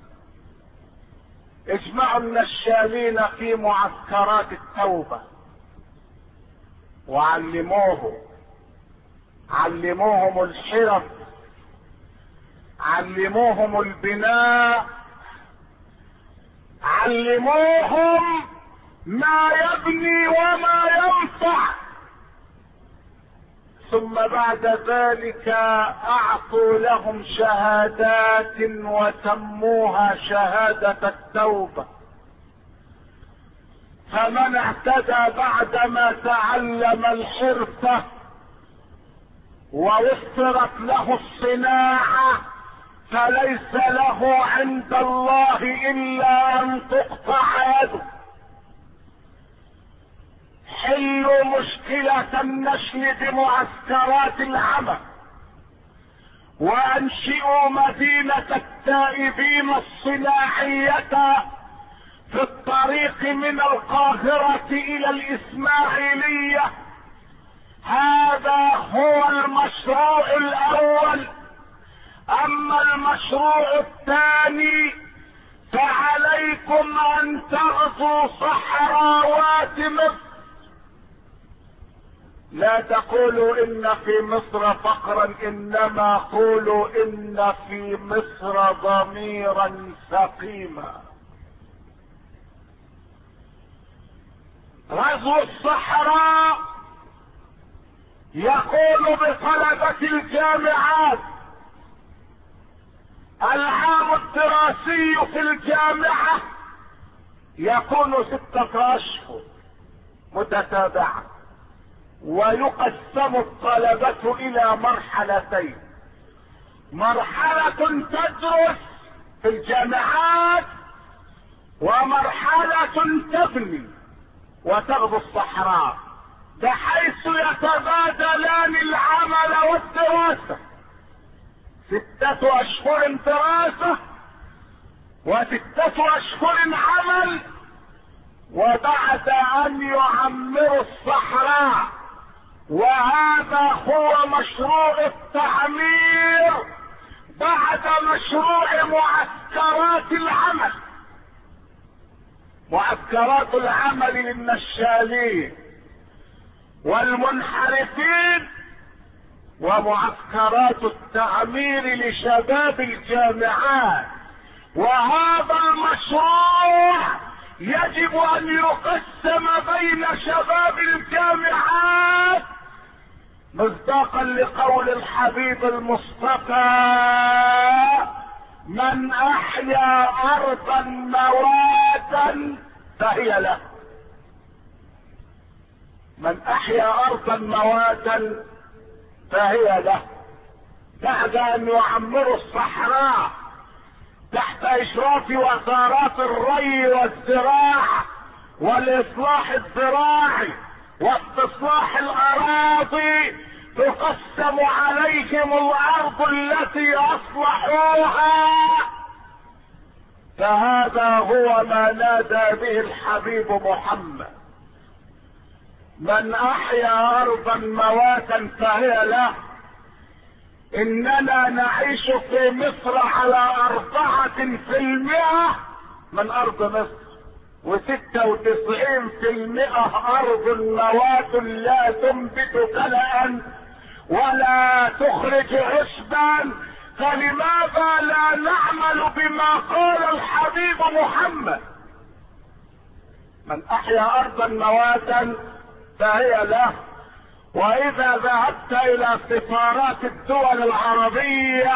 اجمعوا النشالين في معسكرات التوبة وعلموهم، علموهم الحرف، علموهم البناء، علموهم ما يبني وما ينفع، ثم بعد ذلك اعطوا لهم شهادات وسموها شهادة التوبة. فمن اعتدى بعدما تعلم الحرفة ووفرت له الصناعة فليس له عند الله الا ان تقطع يده. حلوا مشكلة النشل بمعسكرات العمل، وانشئوا مدينة التائبين الصناعية في الطريق من القاهرة الى الاسماعيلية. هذا هو المشروع الاول. اما المشروع الثاني فعليكم ان تغزوا صحراوات مصر. لا تقولوا ان في مصر فقرا، انما قولوا ان في مصر ضميرا سقيما. غزو الصحراء يقول بطلبة الجامعات العام الدراسي في الجامعة يكون ستة اشهر متتابعة، ويقسم الطلبة الى مرحلتين: مرحلة تدرس في الجامعات، ومرحلة تبني وتغزو الصحراء، بحيث يتبادلان العمل والدراسة. ستة اشهر دراسة وستة اشهر عمل، وبعد ان يعمروا الصحراء، وهذا هو مشروع التعمير بعد مشروع معسكرات العمل. معسكرات العمل للنشالين والمنحرفين، ومعسكرات التعمير لشباب الجامعات. وهذا المشروع يجب ان يقسم بين شباب الجامعات مصداقا لقول الحبيب المصطفى: من احيا ارضا مواتا فهي له. من احيا ارضا مواتا فهي له. بعد ان يعمروا الصحراء تحت اشراف وزارات الري والزراعة والاصلاح الزراعي واستصلاح الاراضي، تقسم عليهم الارض التي اصلحوها. فهذا هو ما نادى به الحبيب محمد: من احيا ارضا مواتا فهي له. اننا نعيش في مصر على اربعة في المئة من ارض مصر، وستة وتسعين في المئة ارض موات لا تنبت كلأ ولا تخرج عشبا. فلماذا لا نعمل بما قال الحبيب محمد: من احيا ارضا مواتا فهي له. واذا ذهبت الى سفارات الدول العربية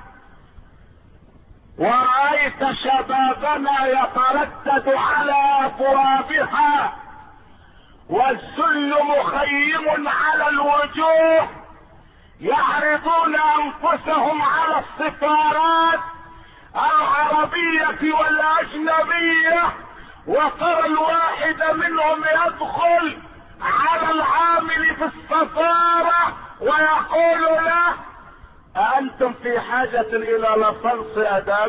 ورأيت شبابنا يتردد على ابوابها والذل مخيم على الوجوه، يعرضون انفسهم على السفارات العربية والاجنبية، وترى الواحد منهم يدخل على العامل في السفارة ويقول له: أأنتم في حاجة إلى لصنص أداب؟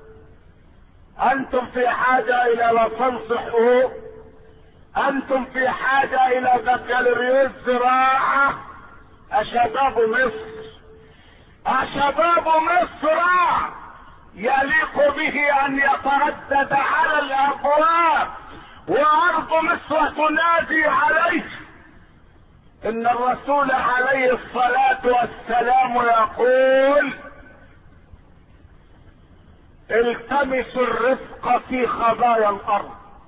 أنتم في حاجة إلى لصنص حقوق؟ أنتم في حاجة إلى بكالوريوس زراعة؟ أشباب مصر، أشباب مصر يليق به أن يتردد على الأبواب وارض مصر تنادي عليه. ان الرسول عليه الصلاة والسلام يقول: التمسوا الرزق في خبايا الارض،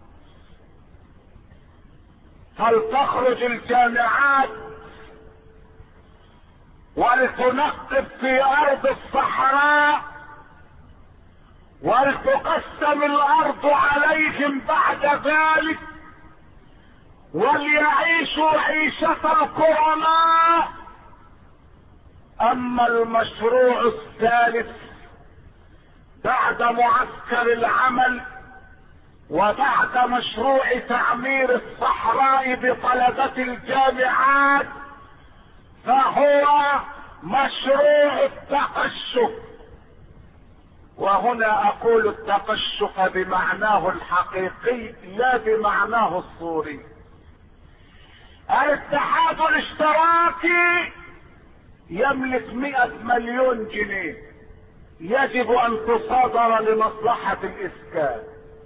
فلتخرج الجامعات ولتنقب في ارض الصحراء، ولتقسم الارض عليهم بعد ذلك، وليعيشوا عيشة الكرماء. اما المشروع الثالث بعد معسكر العمل وبعد مشروع تعمير الصحراء بطلبة الجامعات، فهو مشروع التقشف. وهنا اقول التقشف بمعناه الحقيقي لا بمعناه الصوري. الاتحاد الاشتراكي يملك مئة مليون جنيه يجب ان تصادر لمصلحة الاسكان،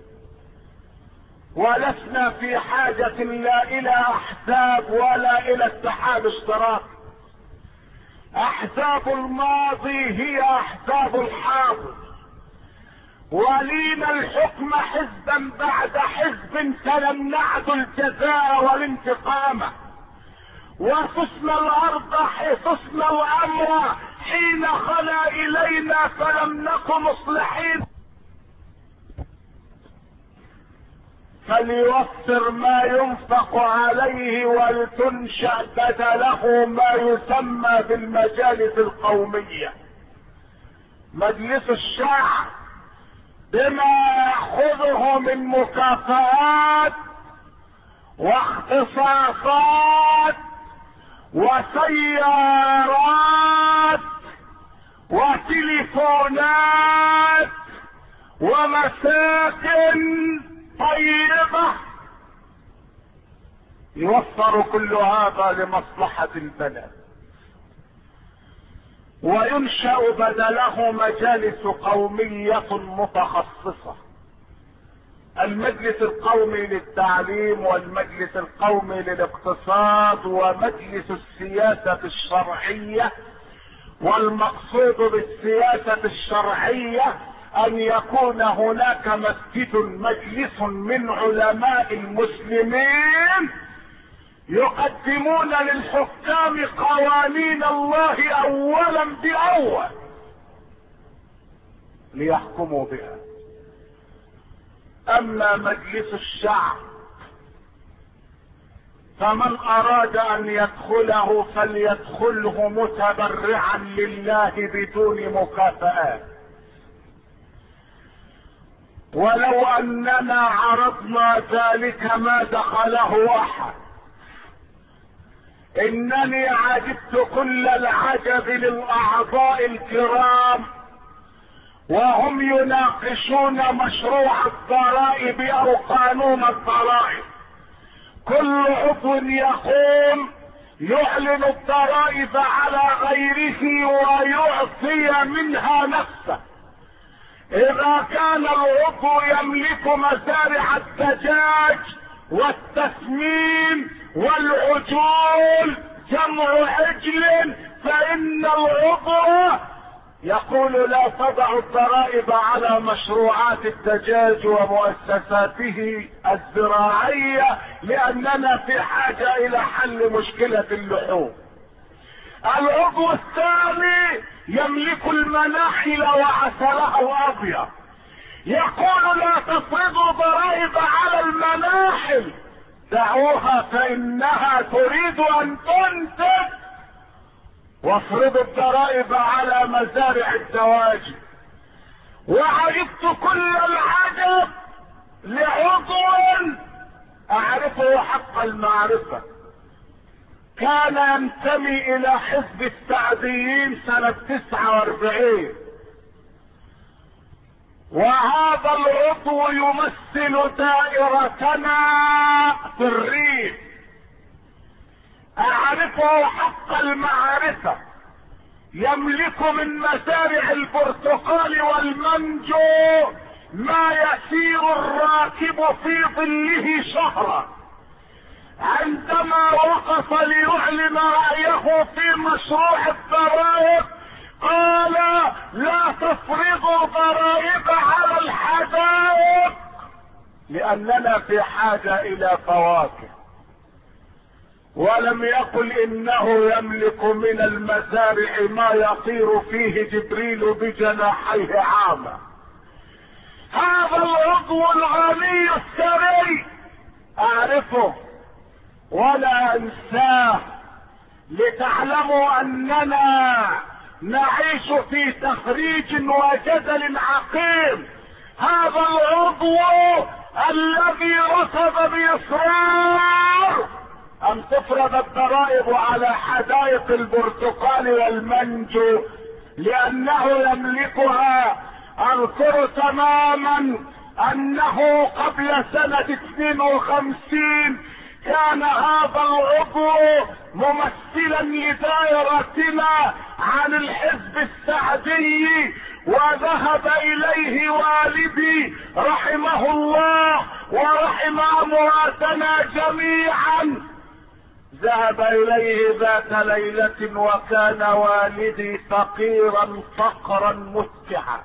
ولسنا في حاجة لا الى احزاب ولا الى اتحاد اشتراكي. احزاب الماضي هي احزاب الحاضر، ولينا الحكم حزبا بعد حزب تلمعت الجزاء والانتقام، وصصنا الارض صصنا الامر حين خلا الينا فلم نكن مصلحين. فليوفر ما ينفق عليه ولتنشأ بدله ما يسمى بالمجالس القومية. مجلس الشعب بما يأخذه من مكافآت واختصاصات وسيارات وتليفونات ومساكن طيبة، يوفر كل هذا لمصلحة البلد، وينشأ بدله مجالس قومية متخصصة. المجلس القومي للتعليم، والمجلس القومي للاقتصاد، ومجلس السياسة الشرعية. والمقصود بالسياسة الشرعية ان يكون هناك مسجد مجلس من علماء المسلمين يقدمون للحكام قوانين الله اولا باول ليحكموا بها. اما مجلس الشعب فمن اراد ان يدخله فليدخله متبرعا لله بدون مكافآت. ولو اننا عرضنا ذلك ما دخله احد. انني عجبت كل العجب للاعضاء الكرام وهم يناقشون مشروع الضرائب او قانون الضرائب. كل عضو يقوم يعلن الضرائب على غيره ويعطي منها نفسه. اذا كان العضو يملك مزارع الدجاج والتسمين والعجول جمع عجل، فان العضو يقول لا تضع الضرائب على مشروعات الدجاج ومؤسساته الزراعية لاننا في حاجة الى حل مشكلة اللحوم. العضو الثاني يملك المناحل وعسلها الابيض يقول لا تفرضوا ضرائب على المناحل، دعوها فانها تريد ان تنتج، وافرضوا الضرائب على مزارع الدواجن. وعرفت كل العجب لعضو اعرفه حق المعرفة، كان ينتمي الى حزب السعديين سنة تسعة واربعين، وهذا العضو يمثل دائرتنا في الريف. اعرفه حق المعرفة، يملك من مزارع البرتقال والمانجو ما يسير الراكب في ظله شهرا. عندما وقف ليعلن رأيه في مشروع الضرائب قال لا تفرضوا ضرائب على الحدائق لاننا في حاجة الى فواكه، ولم يقل انه يملك من المزارع ما يطير فيه جبريل بجناحيه عاما. هذا العضو الغني الثري اعرفه ولا انساه، لتعلموا اننا نعيش في تخريج وجدل عقيم. هذا العضو الذي رفض باصرار ان تفرض الضرائب على حدائق البرتقال والمانجو لانه يملكها. اذكر تماما انه قبل سنة اثنين وخمسين كان هذا العضو ممثلا لدائرتنا عن الحزب السعدي، وذهب اليه والدي رحمه الله ورحم امواتنا جميعا. ذهب اليه ذات ليلة وكان والدي فقيرا فقرا متعا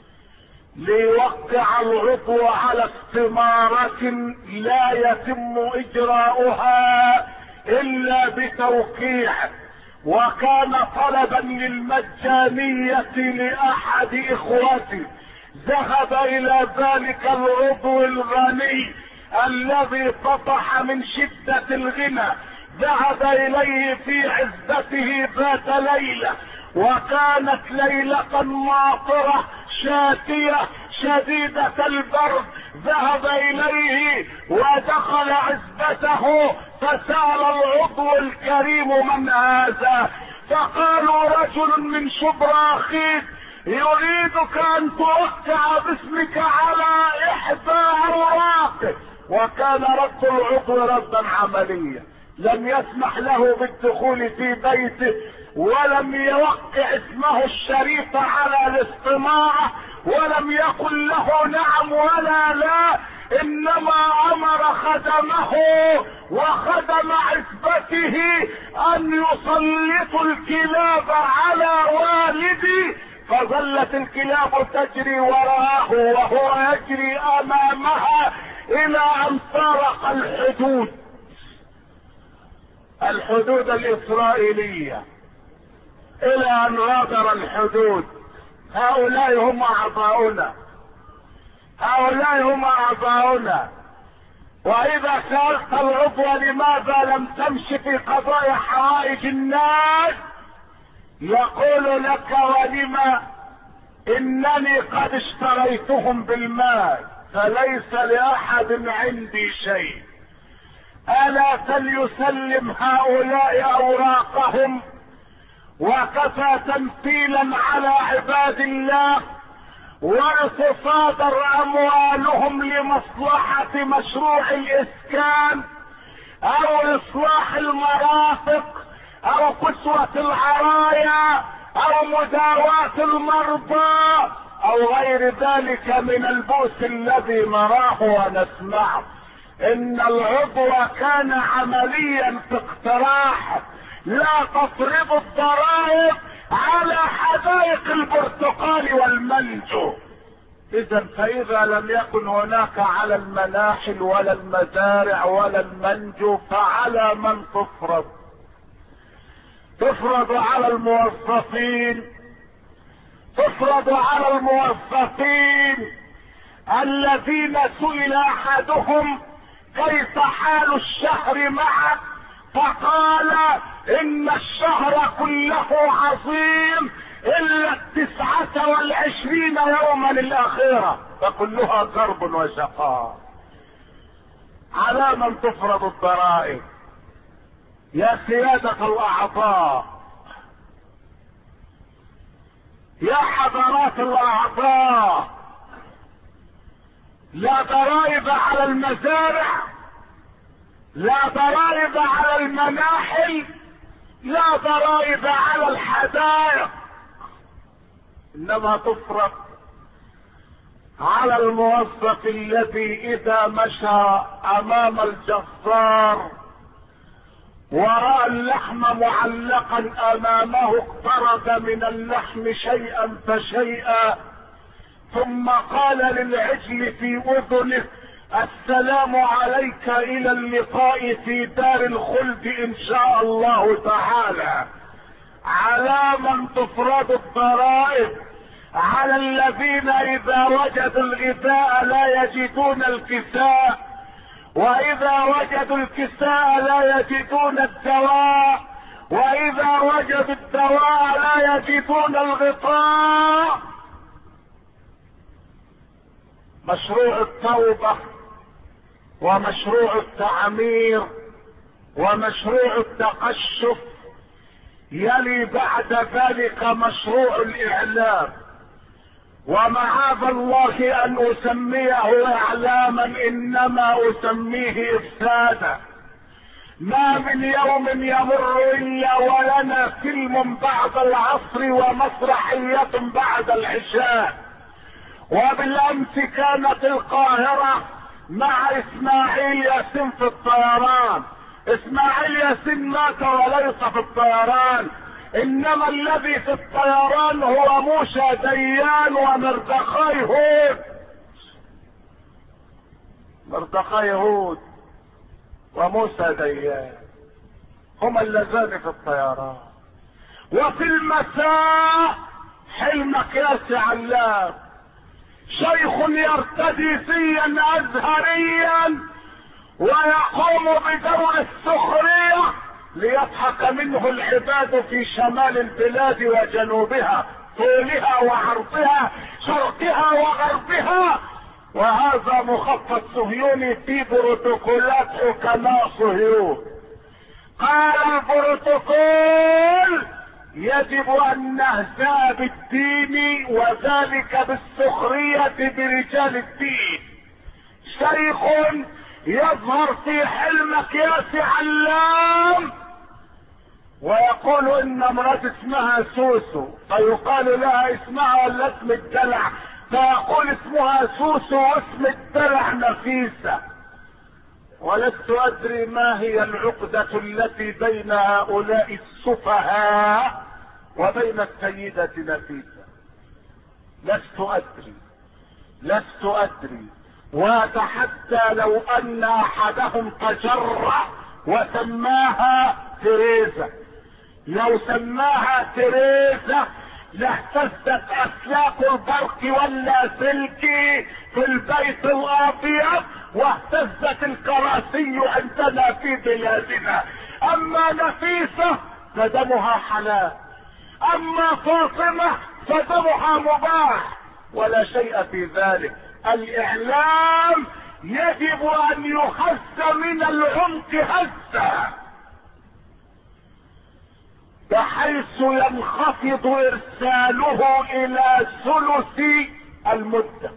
ليوقع العضو على استمارة لا يتم اجراؤها الا بتوقيع، وكان طلبا للمجانية لاحد اخوتي. ذهب الى ذلك العضو الغني الذي طفح من شدة الغنى، ذهب اليه في عزته ذات ليلة، وكانت ليلة ماطرة شاتية شديدة البرد. ذهب اليه ودخل عزبته فسأل العضو الكريم من هذا؟ فقالوا رجل من شبراخيت يريدك ان توقع باسمك على احدى اوراقه. وكان رد العضو ردا عمليا، لم يسمح له بالدخول في بيته ولم يوقع اسمه الشريف على الاستمارة ولم يقل له نعم ولا لا، انما امر خدمه وخدم عزبته ان يسلطوا الكلاب على والدي، فظلت الكلاب تجري وراءه وهو يجري امامها الى ان فارق الحدود الحدود الاسرائيلية، الى ان غادر الحدود. هؤلاء هم اعضاؤنا، هؤلاء هم اعضاؤنا. واذا سألت العضو لماذا لم تمشي في قضايا حوائج الناس يقول لك ولما؟ انني قد اشتريتهم بالمال فليس لاحد عندي شيء. الا فليسلم هؤلاء اوراقهم وكفى تمثيلا على عباد الله، ولتصادر اموالهم لمصلحة مشروع الاسكان او اصلاح المرافق او كسوة العرايا او مداواة المرضى او غير ذلك من البؤس الذي نراه ونسمعه. ان العضو كان عمليا في اقتراح لا تفرض الضرائب على حدائق البرتقال والمانجو. اذا فاذا لم يكن هناك على المناحل ولا المزارع ولا المانجو فعلى من تفرض؟ تفرض على الموظفين، تفرض على الموظفين الذين سئل احدهم كيف حال الشهر معك فقال ان الشهر كله عظيم الا التسعة والعشرين يوما الاخيرة فكلها كرب وشقاء. على من تفرض الضرائب؟ يا سيادة الاعضاء، يا حضرات الاعضاء، لا ضرائب على المزارع، لا ضرائب على المناحل، لا ضرائب على الحدائق، انما تفرض على الموظف الذي اذا مشى امام الجزار ورأى اللحم معلقا امامه اقترب من اللحم شيئا فشيئا، ثم قال للعجل في اذنه: السلام عليك الى اللقاء في دار الخلد ان شاء الله تعالى. على من تفرض الضرائب؟ على الذين اذا وجدوا الغذاء لا يجدون الكساء، واذا وجدوا الكساء لا يجدون الدواء، واذا وجدوا الدواء لا يجدون الغطاء. مشروع التوبة ومشروع التعمير ومشروع التقشف، يلي بعد ذلك مشروع الاعلام. ومعاذ الله ان اسميه اعلاما، انما اسميه افسادا. ما من يوم يمر الا ولنا فيلم بعد العصر ومسرحية بعد العشاء. وبالامس كانت القاهرة مع اسماعيل ياسين في الطيران. اسماعيل ياسين مات وليس في الطيران، انما الذي في الطيران هو موسى ديان ومردخاي هود. مردخاي هود وموسى ديان هما اللذان في الطيران. وفي المساء حلمك يا علام، شيخ يرتدي سيا ازهريا ويقوم بدور السخرية ليضحك منه العباد في شمال البلاد وجنوبها، طولها وعرضها، شرقها وغربها. وهذا مخطط صهيوني في بروتوكولات حكماء صهيون. قال البروتوكول: يجب ان نهزأ بالدين وذلك بالسخرية برجال الدين. شيخ يظهر في حلمك يا علام ويقول ان امرأة اسمها سوسو، فيقال لها اسمها ولا اسم الدلع، فيقول اسمها سوسو واسم الدلع نفيسة. ولست ادري ما هي العقدة التي بين هؤلاء السفهاء وبين السيدة نفيسة. لست ادري لست ادري واتحدى لو ان احدهم تجرأ وسماها تريزا. لو سماها تريزا لاهتزت اسلاك البرق واللاسلكي في البيت الابيض، واهتزت الكراسي عندنا في بلادنا. اما نفيسة فدمها حلال، اما فاطمة فدمها مباح، ولا شيء في ذلك. الاعلام يجب ان يخز من العمق هزة بحيث ينخفض ارساله الى ثلث المدة.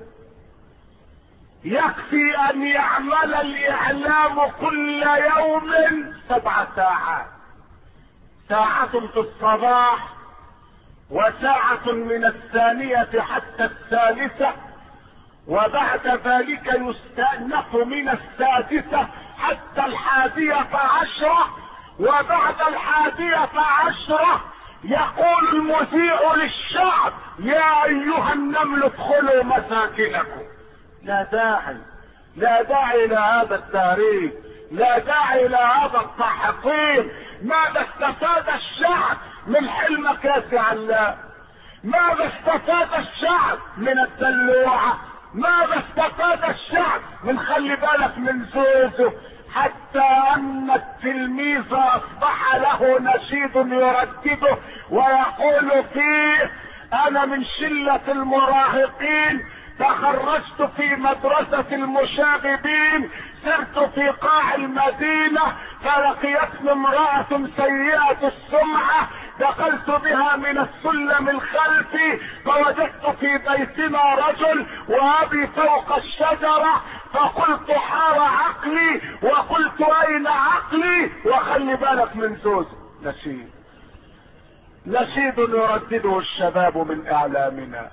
يكفي ان يعمل الاعلام كل يوم سبع ساعات، ساعة في الصباح وساعة من الثانية حتى الثالثة، وبعد ذلك يستأنف من السادسة حتى الحادية عشرة، وبعد الحادية عشرة يقول المذيع للشعب: يا ايها النمل ادخلوا مساكنكم. لا داعي لا داعي الى هذا التهريج، لا داعي الى هذا التحطيم. ماذا استفاد الشعب من حلمك يا علام؟ ماذا استفاد الشعب من الدلوعة؟ ماذا استفاد الشعب من خلي بالك من زوزه؟ حتى ان التلميذ اصبح له نشيد يردده ويقول فيه: انا من شلة المراهقين تخرجت في مدرسة المشاغبين، سرت في قاع المدينة فلقيتني امرأة سيئة السمعة، دخلت بها من السلم الخلفي فوجدت في بيتنا رجل وابي فوق الشجرة، فقلت حار عقلي وقلت اين عقلي. وخلي بالك من زوز. نشيد نشيد يردده الشباب من اعلامنا.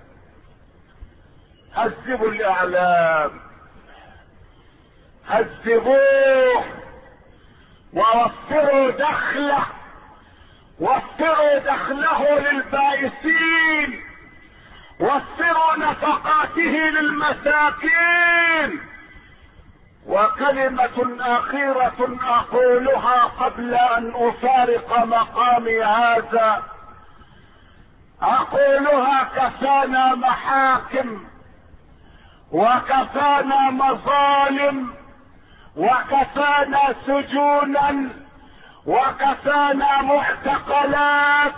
هذبوا الاعلام، هذبوه ووفروا دخله وفروا دخله للبائسين، وفروا نفقاته للمساكين. وكلمة أخيرة أقولها قبل أن أفارق مقامي هذا، أقولها: كفانا محاكم، وكفانا مظالم، وكفانا سجونا، وكفانا معتقلات.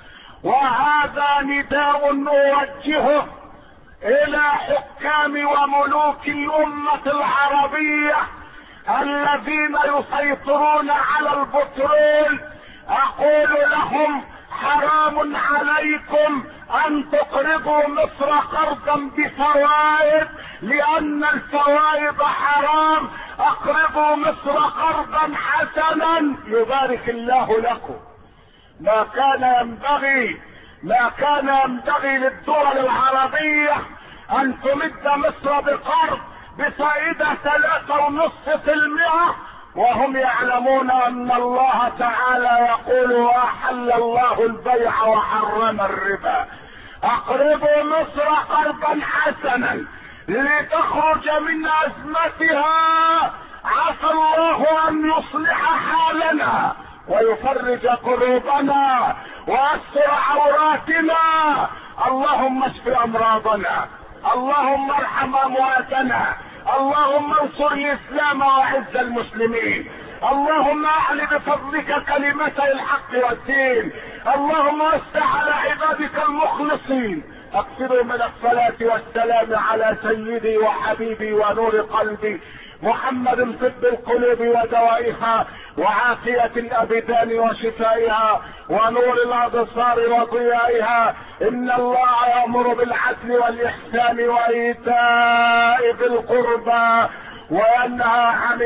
وهذا نداء أوجهه إلى حكام وملوك الأمة العربية الذين يسيطرون على البترول. أقول لهم: حرام عليكم أن تقرضوا مصر قرضا بفوائد، لأن الفوائد حرام. أقرضوا مصر قرضا حسنا يبارك الله لكم. ما كان ينبغي ما كان ينبغي للدول العربية أن تمد مصر بقرض بفائدة ثلاثة ونصف في المئة، وهم يعلمون أن الله تعالى يقول: وأحل الله البيع وحرم الربا. أقرضوا مصر قرضا حسنا لتخرج من أزمتها، عسى الله أن يصلح حالنا ويفرج قلوبنا ويستر عوراتنا. اللهم اشف أمراضنا، اللهم ارحم أمواتنا، اللهم انصر الإسلام وأعز المسلمين، اللهم أعل بفضلك كلمتي الحق والدين، اللهم افتح على عبادك المخلصين. اكثروا من الصلاة والسلام على سيدي وحبيبي ونور قلبي محمد، طب القلوب ودوائها، وعافية الأبدان وشفائها، ونور الأبصار وضيائها. إن الله يأمر بالعدل والإحسان وإيتاء ذي القربى، وينهى عن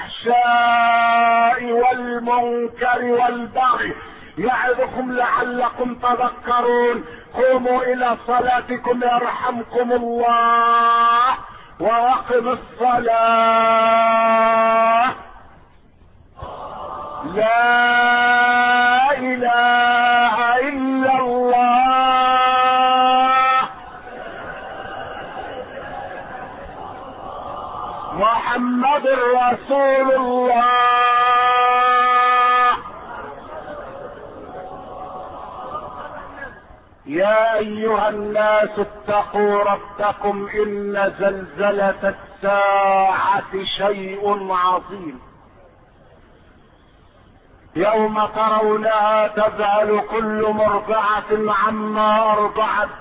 الفحشاء والمنكر والبغي، يعظكم لعلكم تذكرون. قوموا إلى صلاتكم يرحمكم الله، وأقم الصلاة. لا إله إلا الله محمد رسول الله. يا أيها الناس اتقوا ربكم، إن زلزلة الساعة شيء عظيم. يوم ترونها تذهل كل مرضعة عما أرضعت،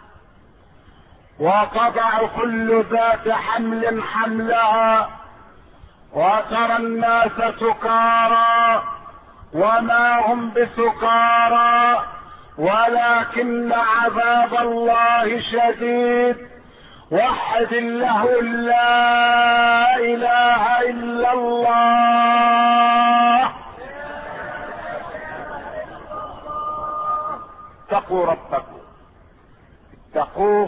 وتضع كل ذات حمل حملها، وترى الناس سكارى وما هم بسكارى ولكن عذاب الله شديد. وحد الله لا إله إلا الله. اتقوا ربكم، اتقوه،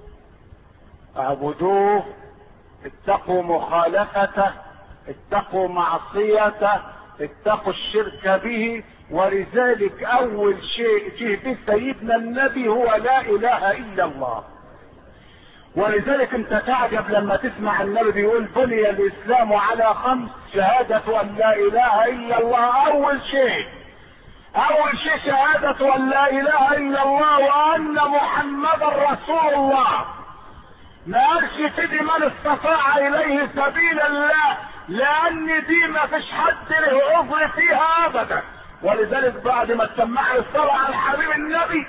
اعبدوه، اتقوا مخالفته، اتقوا معصيته، اتقوا الشرك به. ولذلك اول شيء جه به سيدنا النبي هو لا اله الا الله. ولذلك انت تعجب لما تسمع النبي بيقول: بني الاسلام على خمس، شهادة ان لا اله الا الله. اول شيء اول شيء شهادة ان لا اله الا الله وان محمدا رسول الله. ما قالش تدي من استطاع اليه سبيلا، لا، لان دي ما فيش حد له عذر فيها ابدا. ولذلك بعد ما تسمع الصلاة على الحبيب النبي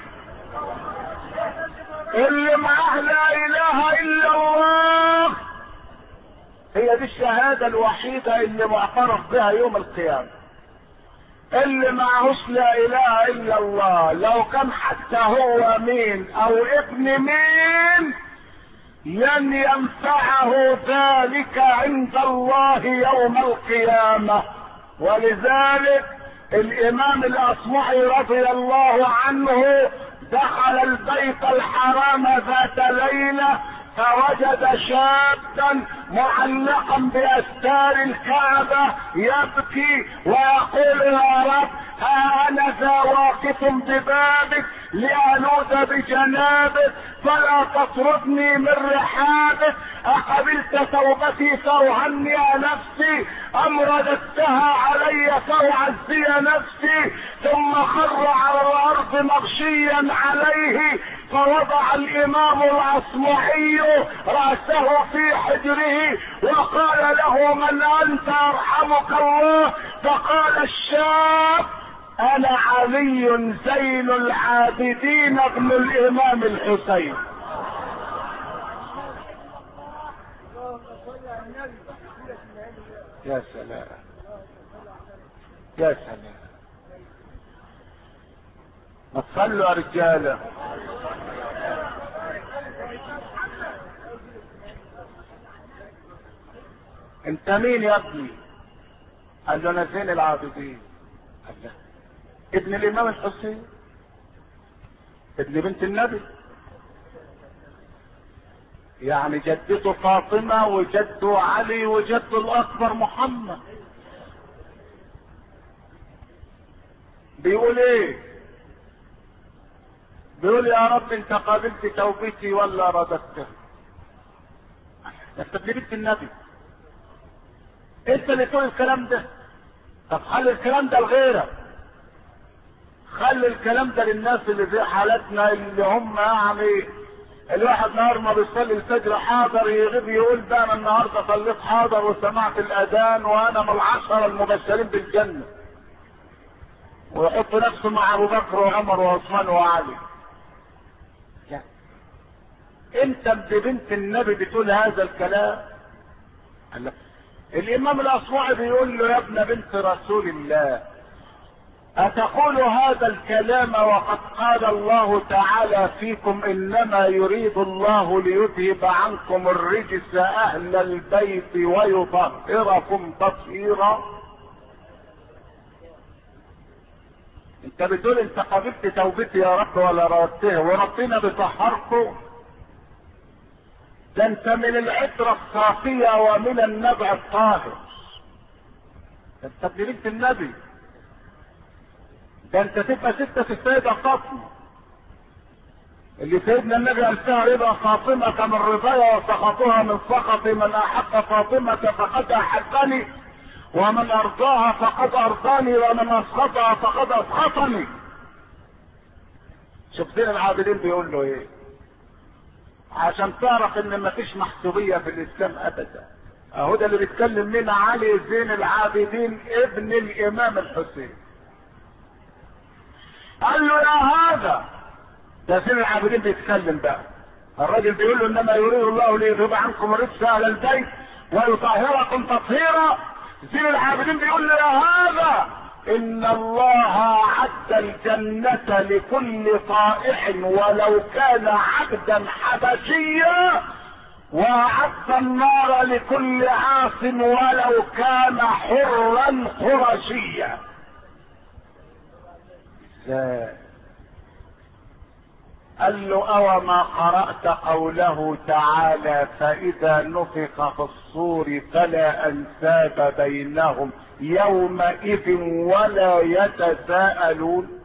اللي معاه لا اله الا الله، هي دي الشهادة الوحيدة اللي معترف بها يوم القيامة. اللي معهوش لا اله الا الله، لو كان حتى هو مين او ابن مين، لن ينفعه ذلك عند الله يوم القيامة. ولذلك الامام الاصمعي رضي الله عنه دخل البيت الحرام ذات ليلة فوجد شابا معلقا باستار الكعبة يبكي ويقول يا رب ها انا ذا واقف ببابك لألوذ بجنابك فلا تطردني من رحابك، اقبلت توبتي فاهنئ نفسي ام رددتها علي فاعزي نفسي. ثم خر على الارض مغشيا عليه، فوضع الامام الاصمعي رأسه في حجره وقال له من انت يرحمك الله؟ فقال الشاب انا علي زين العابدين ابن الامام الحسين. يا سلام يا سلام، ما تصلوا يا رجاله. انت مين يا ابني؟ قال له انا زين العابدين. قال له ابن الامام الحسين ابن بنت النبي، يعني جدته فاطمة وجده علي وجده الاكبر محمد. بيقول ايه؟ بيقول يا رب انت قابلت توبتي ولا رددتها؟ انت ابن بنت النبي، انت اللي تقول الكلام ده. طب خلي الكلام ده لغيرك، خلي الكلام ده للناس اللي زي حالتنا اللي هم يعني الواحد نهار ما بيصلي الفجر حاضر يغيب يقول ده انا النهارده صليت حاضر وسمعت الاذان وانا من العشره المبشرين بالجنه، ويحط نفسه مع ابو بكر وعمر وعثمان وعلي. يعني انت ببنت النبي بتقول هذا الكلام؟ قال لك الامام الاصمعي بيقول له يا ابن بنت رسول الله اتقول هذا الكلام وقد قال الله تعالى فيكم انما يريد الله ليذهب عنكم الرجس اهل البيت ويطهركم تطهيرا؟ انت بتقول انت قبلت توبتي يا رب ولا ردتها وربنا بيطهركم؟ ده انت من العطرة الصافية ومن النبع الطاهر، انت ابن بنت النبي، ده انت تبقى ستة في السيدة فاطمة اللي سيدنا النبي قال فيها رضا فاطمة من رضايا وسخطها من سخطي، من احب فاطمة فقد احبني ومن ارضاها فقد ارضاني ومن اسخطها فقد اسخطني. شوف زين العابدين بيقول له ايه عشان تعرف ان مفيش محسوبية في الاسلام ابدا. اهو ده اللي بيتكلم لنا علي زين العابدين ابن الامام الحسين. قال له يا هذا، ده زين العابدين بيتكلم بقى، الراجل بيقول له انما يريد الله ليذهب عنكم الرجس اهل البيت ويطهركم تطهيرا. زين العابدين بيقول له يا هذا ان الله اعد الجنة لكل طائع ولو كان عبدا حبشيا، واعد النار لكل عاص ولو كان حرا قرشيا. قال له او ما قرأت قوله تعالى فاذا نفخ في الصور فلا انساب بينهم يومئذ ولا يتساءلون؟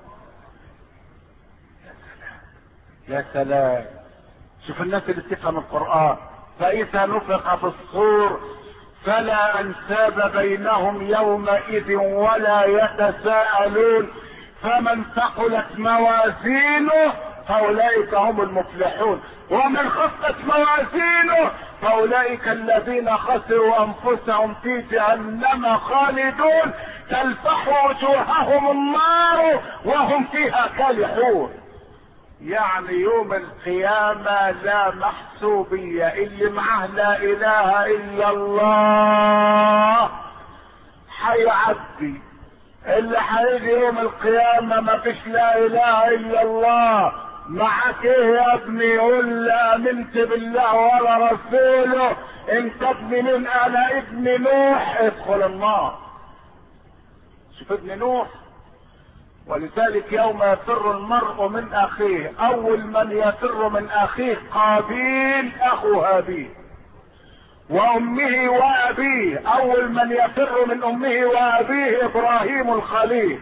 يا سلام، شوف الناس اللي بتفهم القرآن. فاذا نفخ في الصور فلا انساب بينهم يومئذ ولا يتساءلون، فمن ثقلت موازينه فاولئك هم المفلحون، ومن خفت موازينه فاولئك الذين خسروا انفسهم في جهنم خالدون تلفح وجوههم النار وهم فيها كالحون. يعني يوم القيامة لا محسوبية، اللي معه لا اله الا الله حيعدي، اللي حيجي يوم القيامة ما فيش لا اله الا الله. معك ايه يا ابني؟ يقول لا امنت بالله ولا رسوله. انت ابن من؟ انا ابن نوح. ادخل النار. شوف ابن نوح ولذلك يوم يفر المرء من اخيه، اول من يفر من اخيه قابيل اخو هابيل، وامه وابيه، اول من يفر من امه وابيه ابراهيم الخليل،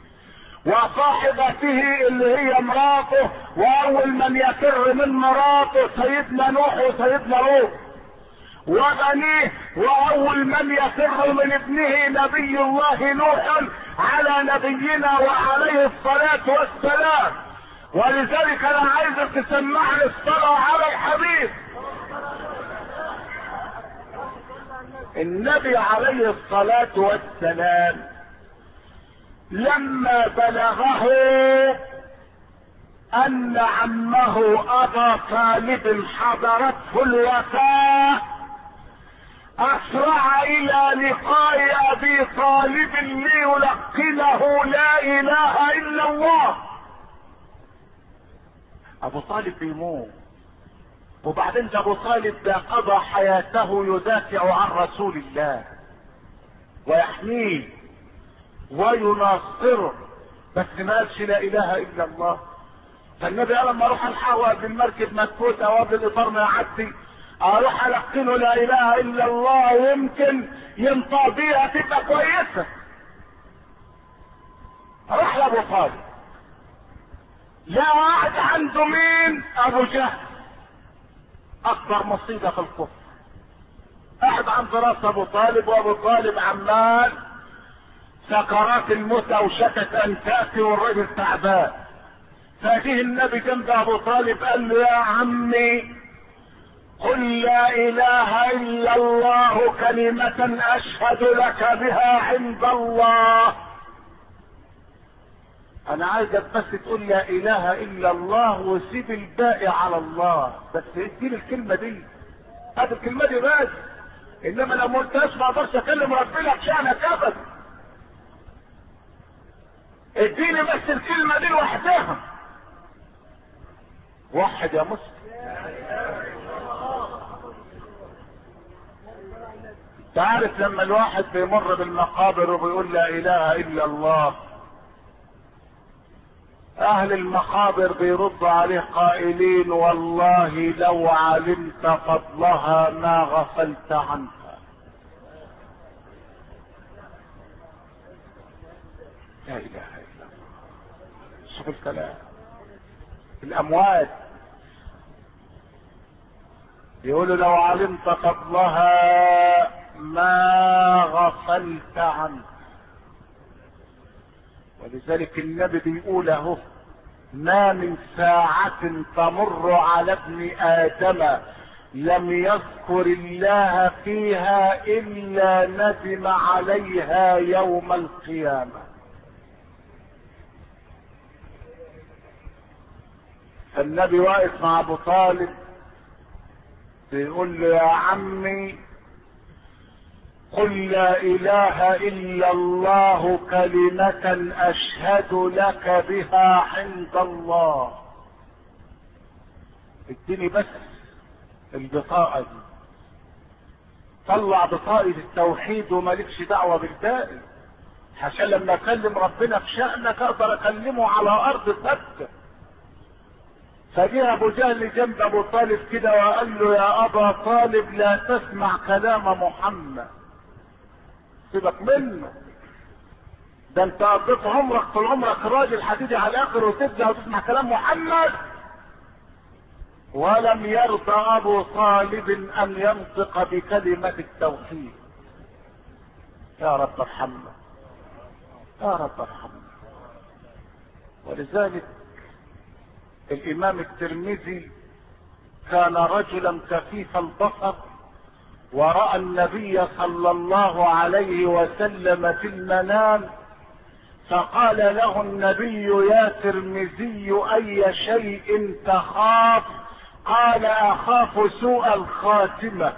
وصاحبته اللي هي مراته، واول من يفر من مراته سيدنا نوح وسيدنا لوط وبنيه، واول من يفر من ابنه نبي الله نوح على نبينا وعليه الصلاة والسلام. ولذلك انا عايزك تسمعني الصلاة على الحبيب. النبي عليه الصلاة والسلام لما بلغه ان عمه ابا طالب حضرته الوفاة اسرع الى لقاء ابي طالب ليلقنه لا اله الا الله. ابو طالب بيموت، وبعدين ابو طالب ده قضى حياته يدافع عن رسول الله ويحميه ويناصره، بس ما قالش لا اله الا الله. فالنبي قال لما اروح الحاوى بالمركب مكفوت او قبل الاطار ما يعدي اروح القنه لا اله الا الله، يمكن ينطق بيها تبقى كويسه. راح لابو طالب، لا قاعد عنده مين؟ ابو جهل، اكبر مصيبه في الكفر. قاعد عند راس ابو طالب، وابو طالب عمال سكرات الموت اوشكت ان تاتي والرجل تعبان. فجه النبي جنب ابو طالب قال له يا عمي قل لا اله الا الله كلمة اشهد لك بها عند الله. انا عايزك بس تقول لا اله الا الله وسيب الباقي على الله، بس اديني الكلمة دي، هات الكلمة دي بس، انما لو ما قلتهاش ما اقدرش اكلم ربنا بشأنك ابدا. اديني بس الكلمة دي لوحدها. وحد يا مسلم. تعرف لما الواحد بيمر بالمقابر وبيقول لا اله الا الله، اهل المقابر بيردوا عليه قائلين والله لو علمت فضلها ما غفلت عنها. لا اله الا الله. شوف الكلام. الاموات يقولوا لو علمت فضلها ما غفلت عنه. ولذلك النبي بيقول اهو ما من ساعة تمر على ابن ادم لم يذكر الله فيها الا ندم عليها يوم القيامة. فالنبي واقف مع ابو طالب بيقول له يا عمي قل لا اله الا الله كلمة اشهد لك بها عند الله. اديني بس البطاقة دي، طلع بطاقة التوحيد ومالكش دعوة بالباقي، عشان لما اكلم ربنا في شأنك اقدر اكلمه على ارض ثابتة. فجاء ابو جهل جنب ابو طالب كده وقال له يا ابا طالب لا تسمع كلام محمد، سيبك منه، ده انت قضيت عمرك طول عمرك راجل هتيجي على الاخر وتبدا وتسمع كلام محمد. ولم يرضى ابو طالب ان ينطق بكلمة التوحيد. يا رب ارحمنا، يا رب ارحمنا. ولذلك الامام الترمذي كان رجلا كفيف البصر، ورأى النبي صلى الله عليه وسلم في المنام، فقال له النبي يا ترمذي اي شيء تخاف؟ قال اخاف سوء الخاتمة.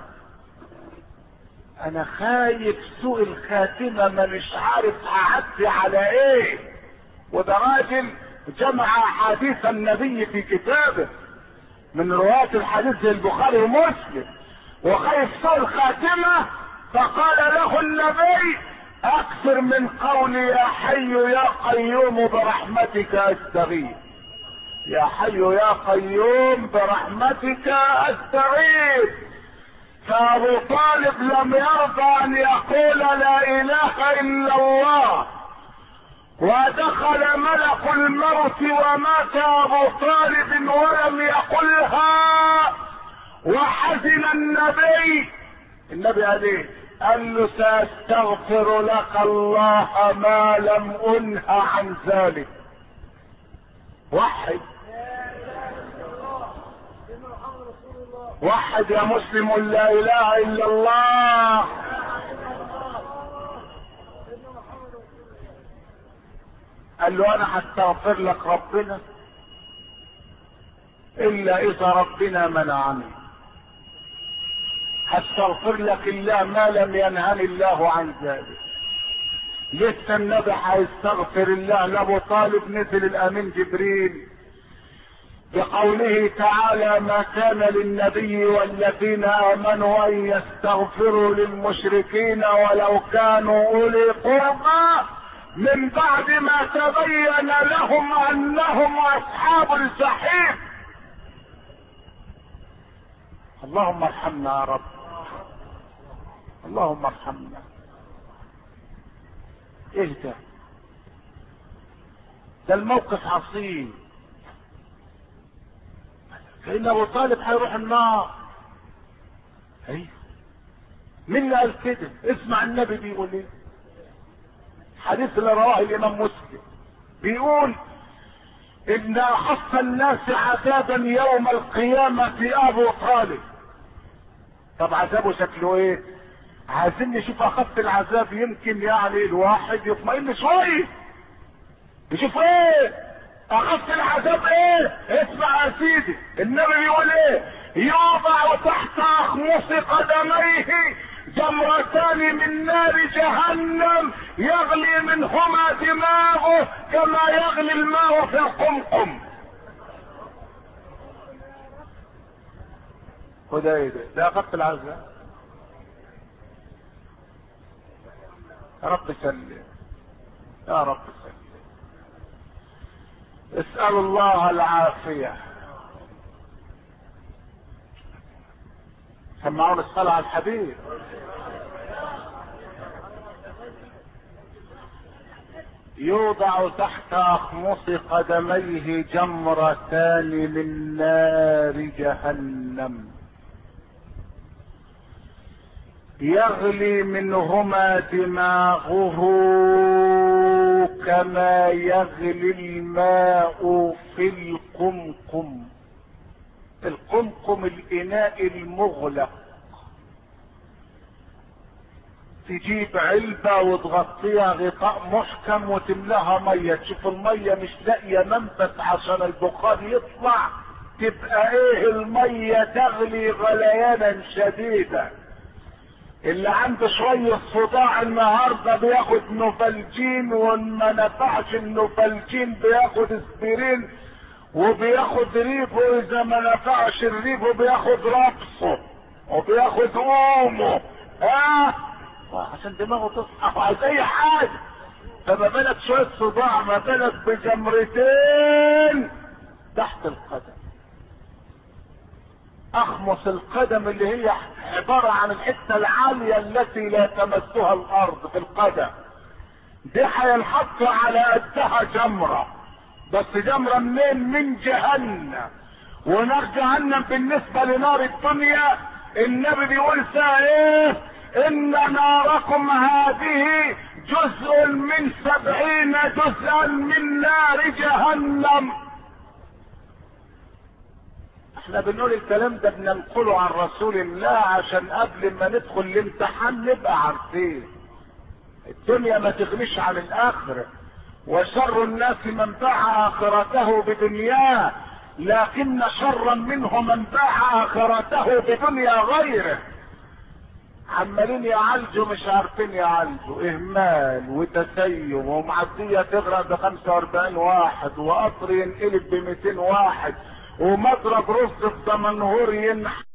انا خايف سوء الخاتمة، ما مش عارف اعدي على ايه. وده راجل جمع حديث النبي في كتابه من رواة الحديث زي البخاري ومسلم، وخايف سوء الخاتمة. فقال له النبي اكثر من قولي يا حي يا قيوم برحمتك استغيث. يا حي يا قيوم برحمتك استغيث. فابو طالب لم يرضى ان يقول لا اله الا الله، ودخل ملك الموت ومات ابو طالب ولم يقلها، وحزن النبي. النبي قال ايه؟ قال له ساستغفر لك الله ما لم انه عن ذلك. وحد وحد يا مسلم لا اله الا الله. قال له انا هستغفر لك ربنا الا اذا ربنا منعني. هستغفر لك الله ما لم ينهني الله عن ذلك. لسه النبي هيستغفر الله لابو طالب، نزل الامين جبريل بقوله تعالى ما كان للنبي والذين امنوا ان يستغفروا للمشركين ولو كانوا اولي قربى من بعد ما تبين لهم انهم اصحاب الجحيم. اللهم ارحمنا يا رب، اللهم ارحمنا. ايه ده؟ ده الموقف عصيب. فإن ابو طالب هيروح النار. ايوه، مين اللي قال كده؟ اسمع النبي بيقول ايه. حديث اللي رواه الامام مسلم بيقول ان اخص الناس عذابا يوم القيامة ابو طالب. طب عذابه شكله ايه؟ عايزين نشوف اخف العذاب، يمكن يعني الواحد يطمئن شويه يشوف ايه اخف العذاب ايه. اسمع يا سيدي، النبي بيقول ايه؟ يوضع تحت اخمص قدميه جمرتان من نار جهنم يغلي منهما دماغه كما يغلي الماء في القمقم. وده ايه ده؟ ده اخف العذاب. يا رب سلم، يا رب سلم. اسأل الله العافية. سمعون الصلاة على الحبيب. يوضع تحت اخمص قدميه جمرتان من نار جهنم يغلي منهما دماغه كما يغلي الماء في القمقم. القمقم الاناء المغلق، تجيب علبة وتغطيها غطاء محكم وتملاها مية، تشوف المية مش لاقية منفذ عشان البخار يطلع، تبقى ايه المية تغلي غليانا شديدا. اللي عنده شوية صداع النهاردة بياخد نوفالجين، وما نفعش النوفالجين بياخد اسبرين، وبياخد ريبو، اذا ما نفعش الريبو بياخد رابسو وبياخد اومو. ها آه؟ عشان دماغه تصحى وعايز اي حاجة. فما بالك شوية صداع، ما بالك بجمرتين تحت القدم. اخمص القدم اللي هي عبارة عن الحتة العالية التي لا تمسها الارض في القدم دي، هينحط على قدها جمرة، بس جمرة منين؟ من جهنم. ونار جهنم بالنسبة لنار الدنيا النبي بيقول فيها ايه؟ ان ناركم هذه جزء من سبعين جزءا من نار جهنم. احنا بنقول الكلام ده بننقله عن رسول الله عشان قبل ما ندخل الامتحان نبقى عارفين الدنيا ما تغنيش عن الاخره، وشر الناس من باع اخرته بدنياه، لكن شرا منه من باع اخرته بدنيا غيره. عمالين يعالجوا مش عارفين يعالجوا، اهمال وتسيب، ومعدية تغرق بخمسة واربعين واحد، وقطر ينقلب بميتين واحد، ومضرب رص في دمنهور ينحى